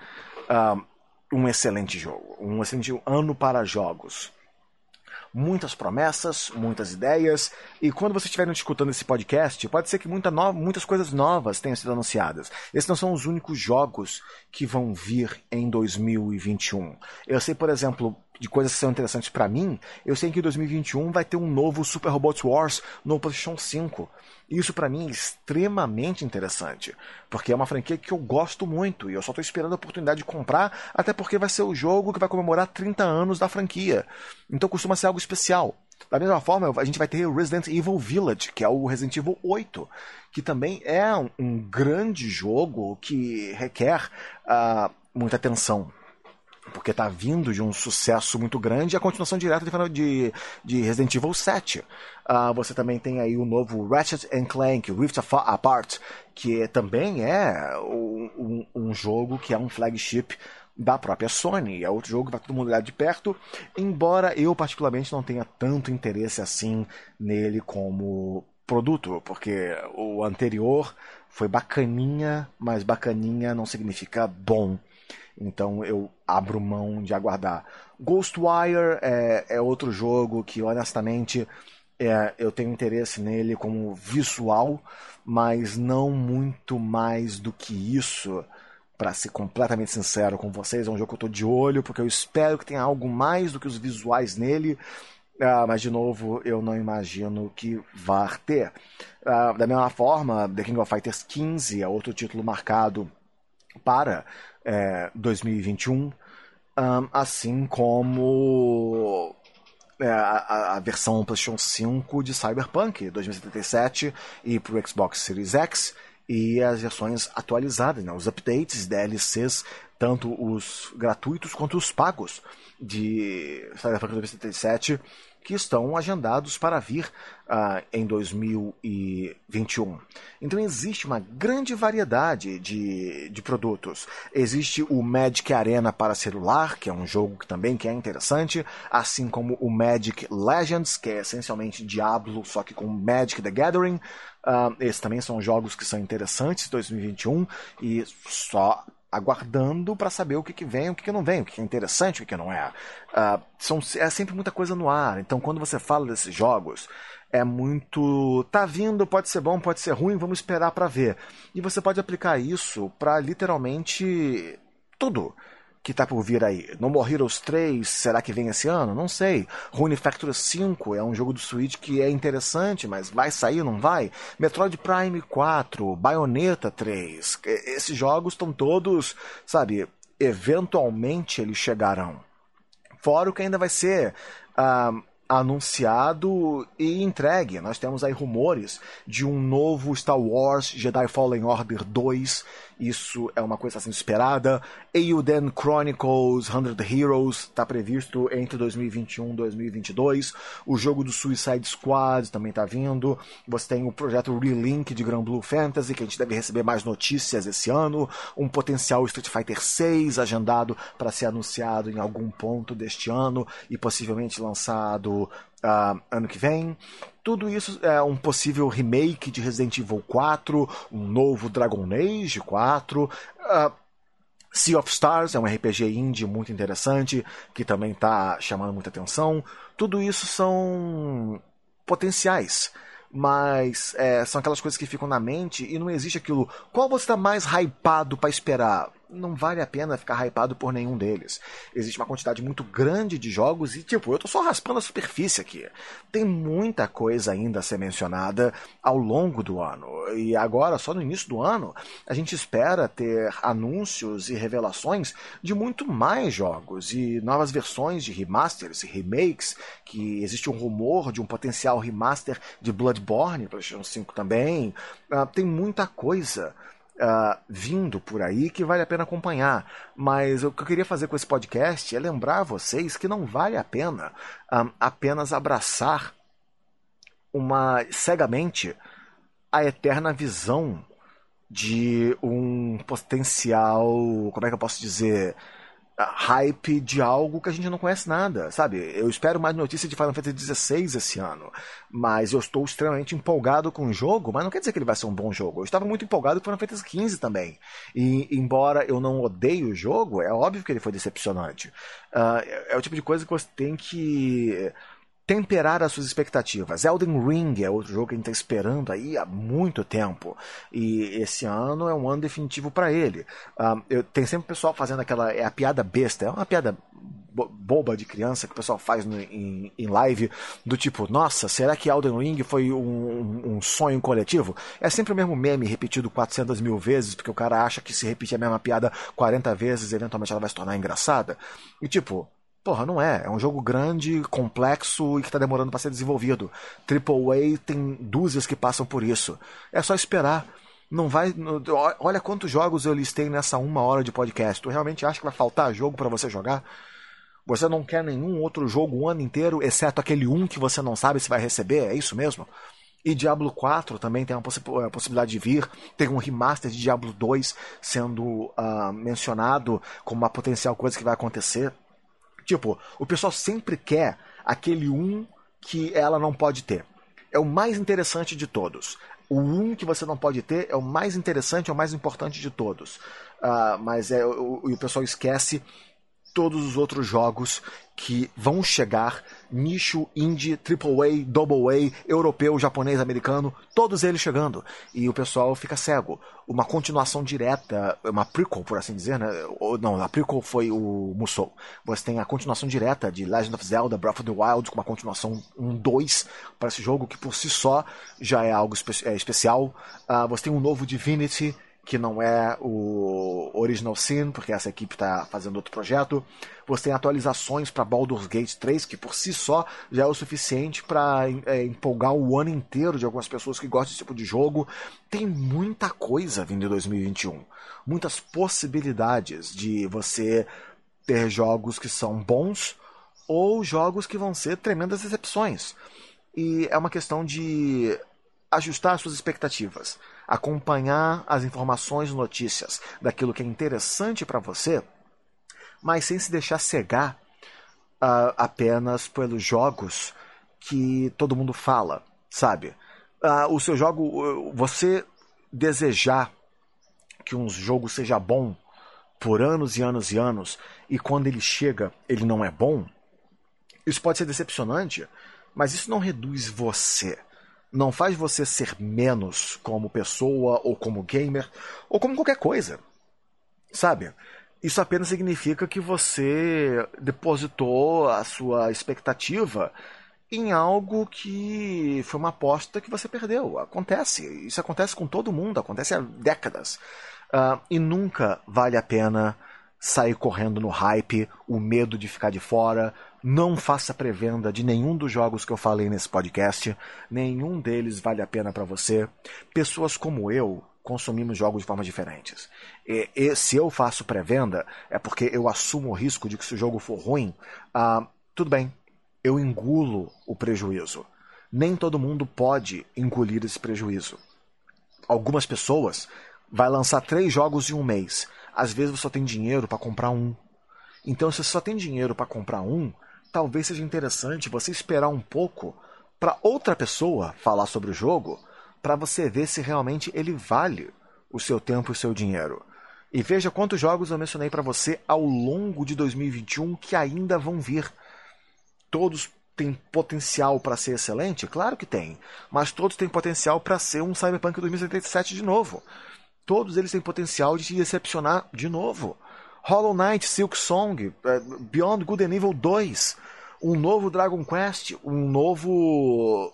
um excelente jogo, um excelente ano para jogos. Muitas promessas, muitas ideias, e quando vocês estiverem escutando esse podcast, pode ser que muitas coisas novas tenham sido anunciadas. Esses não são os únicos jogos que vão vir em 2021. Eu sei, por exemplo, de coisas que são interessantes para mim. Eu sei que em 2021 vai ter um novo Super Robot Wars no PlayStation 5. Isso para mim é extremamente interessante, porque é uma franquia que eu gosto muito e eu só estou esperando a oportunidade de comprar, até porque vai ser o jogo que vai comemorar 30 anos da franquia. Então costuma ser algo especial. Da mesma forma, a gente vai ter o Resident Evil Village, que é o Resident Evil 8, que também é um grande jogo que requer muita atenção, porque está vindo de um sucesso muito grande, e a continuação direta de Resident Evil 7. Você também tem aí o novo Ratchet Clank Rift Apart, que também é um jogo que é um flagship da própria Sony. É outro jogo que vai todo mundo olhar de perto, embora eu particularmente não tenha tanto interesse assim nele como produto, porque o anterior foi bacaninha, mas bacaninha não significa bom. Então eu abro mão de aguardar. Ghostwire é outro jogo que, honestamente, eu tenho interesse nele como visual, mas não muito mais do que isso. Para ser completamente sincero com vocês, é um jogo que eu estou de olho, porque eu espero que tenha algo mais do que os visuais nele. Mas, de novo, eu não imagino que vá ter. Da mesma forma, The King of Fighters 15 é outro título marcado para 2021. assim como a versão PlayStation 5 de Cyberpunk 2077 e para o Xbox Series X, e as versões atualizadas, né, os updates, DLCs, tanto os gratuitos quanto os pagos de Cyberpunk 2077, que estão agendados para vir em 2021. Então existe uma grande variedade de produtos. Existe o Magic Arena para celular, que é um jogo que também é interessante, assim como o Magic Legends, que é essencialmente Diablo, só que com Magic the Gathering. Esses também são jogos que são interessantes em 2021 e só aguardando para saber o que vem, o que não vem, o que é interessante, o que não é. É sempre muita coisa no ar. Então, quando você fala desses jogos, é muito... tá vindo, pode ser bom, pode ser ruim, vamos esperar para ver. E você pode aplicar isso para literalmente tudo que tá por vir aí. No More Heroes 3, será que vem esse ano? Não sei. Rune Factory 5 é um jogo do Switch que é interessante, mas vai sair, não vai? Metroid Prime 4, Bayonetta 3, esses jogos estão todos, sabe, eventualmente eles chegarão. Fora o que ainda vai ser anunciado e entregue. Nós temos aí rumores de um novo Star Wars Jedi Fallen Order 2. Isso é uma coisa assim esperada. Eiyuden Chronicles 100 Heroes está previsto entre 2021 e 2022. O jogo do Suicide Squad também está vindo. Você tem o projeto Relink de Granblue Fantasy, que a gente deve receber mais notícias esse ano. Um potencial Street Fighter 6 agendado para ser anunciado em algum ponto deste ano e possivelmente lançado ano que vem. Tudo isso é um possível remake de Resident Evil 4, um novo Dragon Age 4. Sea of Stars é um RPG indie muito interessante, que também está chamando muita atenção. Tudo isso são potenciais, mas são aquelas coisas que ficam na mente e não existe aquilo. Qual você está mais hypado para esperar? Não vale a pena ficar hypado por nenhum deles. Existe uma quantidade muito grande de jogos e, eu tô só raspando a superfície aqui. Tem muita coisa ainda a ser mencionada ao longo do ano. E agora, só no início do ano, a gente espera ter anúncios e revelações de muito mais jogos e novas versões de remasters e remakes, que existe um rumor de um potencial remaster de Bloodborne, PlayStation 5 também. Tem muita coisa vindo por aí que vale a pena acompanhar, mas o que eu queria fazer com esse podcast é lembrar vocês que não vale a pena apenas abraçar cegamente a eterna visão de um potencial, como é que eu posso dizer, hype de algo que a gente não conhece nada, sabe? Eu espero mais notícia de Final Fantasy XVI esse ano, mas eu estou extremamente empolgado com o jogo, mas não quer dizer que ele vai ser um bom jogo. Eu estava muito empolgado com Final Fantasy XV também, e embora eu não odeie o jogo, é óbvio que ele foi decepcionante. É o tipo de coisa que você tem que temperar as suas expectativas. Elden Ring é outro jogo que a gente está esperando aí há muito tempo. E esse ano é um ano definitivo para ele. Tem sempre pessoal fazendo a piada besta. É uma piada boba de criança que o pessoal faz em live, do tipo, nossa, será que Elden Ring foi um sonho coletivo? É sempre o mesmo meme repetido 400 mil vezes, porque o cara acha que se repetir a mesma piada 40 vezes, eventualmente ela vai se tornar engraçada. E porra, não é. É um jogo grande, complexo e que está demorando para ser desenvolvido. AAA tem dúzias que passam por isso. É só esperar. Não vai. Olha quantos jogos eu listei nessa 1 hora de podcast. Tu realmente acha que vai faltar jogo para você jogar? Você não quer nenhum outro jogo o ano inteiro, exceto aquele que você não sabe se vai receber? É isso mesmo? E Diablo 4 também tem a possibilidade de vir. Tem um remaster de Diablo 2 sendo mencionado como uma potencial coisa que vai acontecer. O pessoal sempre quer aquele que ela não pode ter. É o mais interessante de todos. O que você não pode ter é o mais interessante, é o mais importante de todos. Mas o pessoal esquece todos os outros jogos que vão chegar, nicho, indie, AAA, AA, europeu, japonês, americano, todos eles chegando. E o pessoal fica cego. Uma continuação direta, uma prequel, por assim dizer, né? Não, a prequel foi o Musou. Você tem a continuação direta de Legend of Zelda, Breath of the Wild, com uma continuação 2 para esse jogo, que por si só já é algo especial. Você tem um novo Divinity, que não é o Original Sin, porque essa equipe está fazendo outro projeto. Você tem atualizações para Baldur's Gate 3, que por si só já é o suficiente para empolgar o ano inteiro de algumas pessoas que gostam desse tipo de jogo. Tem muita coisa vindo em 2021. Muitas possibilidades de você ter jogos que são bons ou jogos que vão ser tremendas decepções. E é uma questão de ajustar as suas expectativas, acompanhar as informações e notícias daquilo que é interessante para você, mas sem se deixar cegar apenas pelos jogos que todo mundo fala, sabe? O seu jogo, você desejar que um jogo seja bom por anos e anos e anos, e quando ele chega, ele não é bom, isso pode ser decepcionante, mas isso não reduz você. Não faz você ser menos como pessoa, ou como gamer, ou como qualquer coisa. Sabe? Isso apenas significa que você depositou a sua expectativa em algo que foi uma aposta que você perdeu. Acontece. Isso acontece com todo mundo. Acontece há décadas. E nunca vale a pena sair correndo no hype, o medo de ficar de fora. Não faça pré-venda de nenhum dos jogos que eu falei nesse podcast. Nenhum deles vale a pena para você. Pessoas como eu consumimos jogos de formas diferentes. E se eu faço pré-venda, é porque eu assumo o risco de que se o jogo for ruim, tudo bem, eu engulo o prejuízo. Nem todo mundo pode engolir esse prejuízo. Algumas pessoas vai lançar 3 jogos em um mês. Às vezes você só tem dinheiro para comprar um. Então, se você só tem dinheiro para comprar um, talvez seja interessante você esperar um pouco para outra pessoa falar sobre o jogo, para você ver se realmente ele vale o seu tempo e o seu dinheiro. E veja quantos jogos eu mencionei para você ao longo de 2021 que ainda vão vir. Todos têm potencial para ser excelente? Claro que tem. Mas todos têm potencial para ser um Cyberpunk 2077 de novo. Todos eles têm potencial de te decepcionar de novo. Hollow Knight, Silk Song, Beyond Good and Evil 2, um novo Dragon Quest, um novo...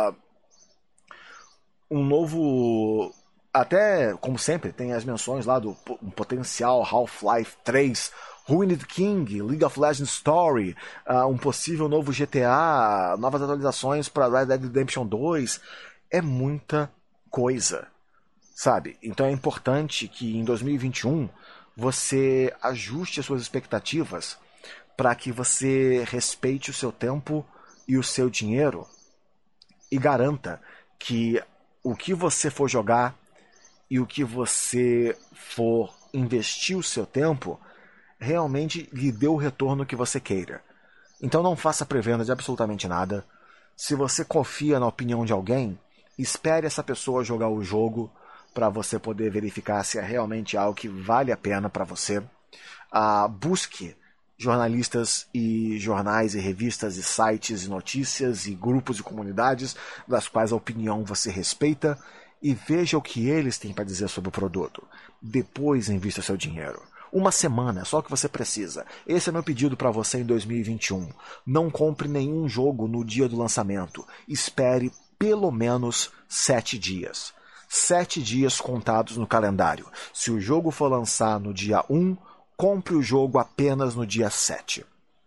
Até, como sempre, tem as menções lá do potencial Half-Life 3, Ruined King, League of Legends Story, um possível novo GTA, novas atualizações para Red Dead Redemption 2. É muita coisa, sabe? Então é importante que em 2021 você ajuste as suas expectativas para que você respeite o seu tempo e o seu dinheiro e garanta que o que você for jogar e o que você for investir o seu tempo realmente lhe dê o retorno que você queira. Então não faça pré-venda de absolutamente nada. Se você confia na opinião de alguém, espere essa pessoa jogar o jogo para você poder verificar se é realmente algo que vale a pena para você. Busque jornalistas e jornais e revistas e sites e notícias e grupos e comunidades das quais a opinião você respeita e veja o que eles têm para dizer sobre o produto. Depois invista seu dinheiro. Uma semana é só o que você precisa. Esse é meu pedido para você em 2021. Não compre nenhum jogo no dia do lançamento. Espere pelo menos 7 dias. 7 dias contados no calendário. Se o jogo for lançar no dia 1, compre o jogo apenas no dia 7.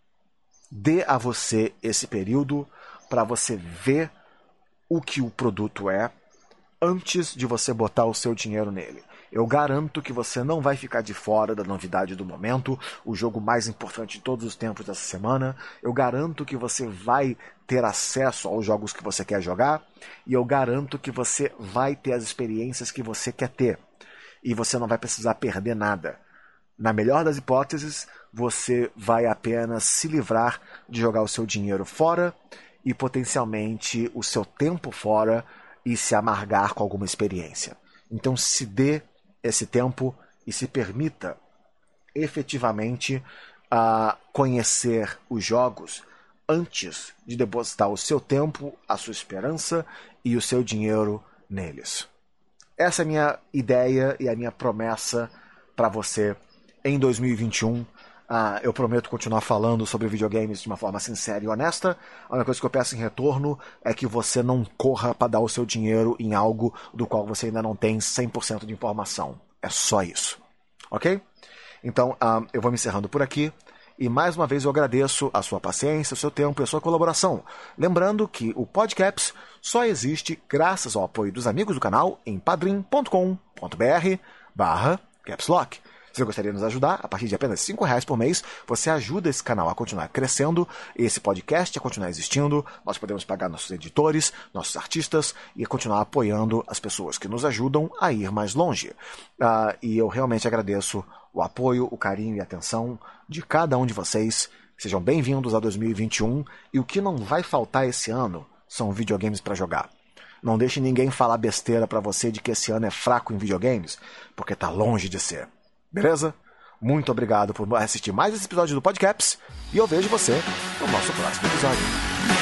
Dê a você esse período para você ver o que o produto é antes de você botar o seu dinheiro nele. Eu garanto que você não vai ficar de fora da novidade do momento, o jogo mais importante de todos os tempos dessa semana. Eu garanto que você vai ter acesso aos jogos que você quer jogar e eu garanto que você vai ter as experiências que você quer ter. E você não vai precisar perder nada. Na melhor das hipóteses, você vai apenas se livrar de jogar o seu dinheiro fora e potencialmente o seu tempo fora e se amargar com alguma experiência. Então se dê esse tempo e se permita efetivamente conhecer os jogos antes de depositar o seu tempo, a sua esperança e o seu dinheiro neles. Essa é a minha ideia e a minha promessa para você em 2021. Eu prometo continuar falando sobre videogames de uma forma sincera e honesta. A única coisa que eu peço em retorno é que você não corra para dar o seu dinheiro em algo do qual você ainda não tem 100% de informação. É só isso. Ok? Então, eu vou me encerrando por aqui. E mais uma vez eu agradeço a sua paciência, o seu tempo e a sua colaboração. Lembrando que o Podcaps só existe graças ao apoio dos amigos do canal em padrim.com.br/capslock. Se você gostaria de nos ajudar, a partir de apenas R$5 por mês, você ajuda esse canal a continuar crescendo, esse podcast a continuar existindo, nós podemos pagar nossos editores, nossos artistas e continuar apoiando as pessoas que nos ajudam a ir mais longe. E eu realmente agradeço o apoio, o carinho e a atenção de cada um de vocês. Sejam bem-vindos a 2021 e o que não vai faltar esse ano são videogames para jogar. Não deixe ninguém falar besteira para você de que esse ano é fraco em videogames, porque tá longe de ser. Beleza? Muito obrigado por assistir mais esse episódio do Podcaps e eu vejo você no nosso próximo episódio.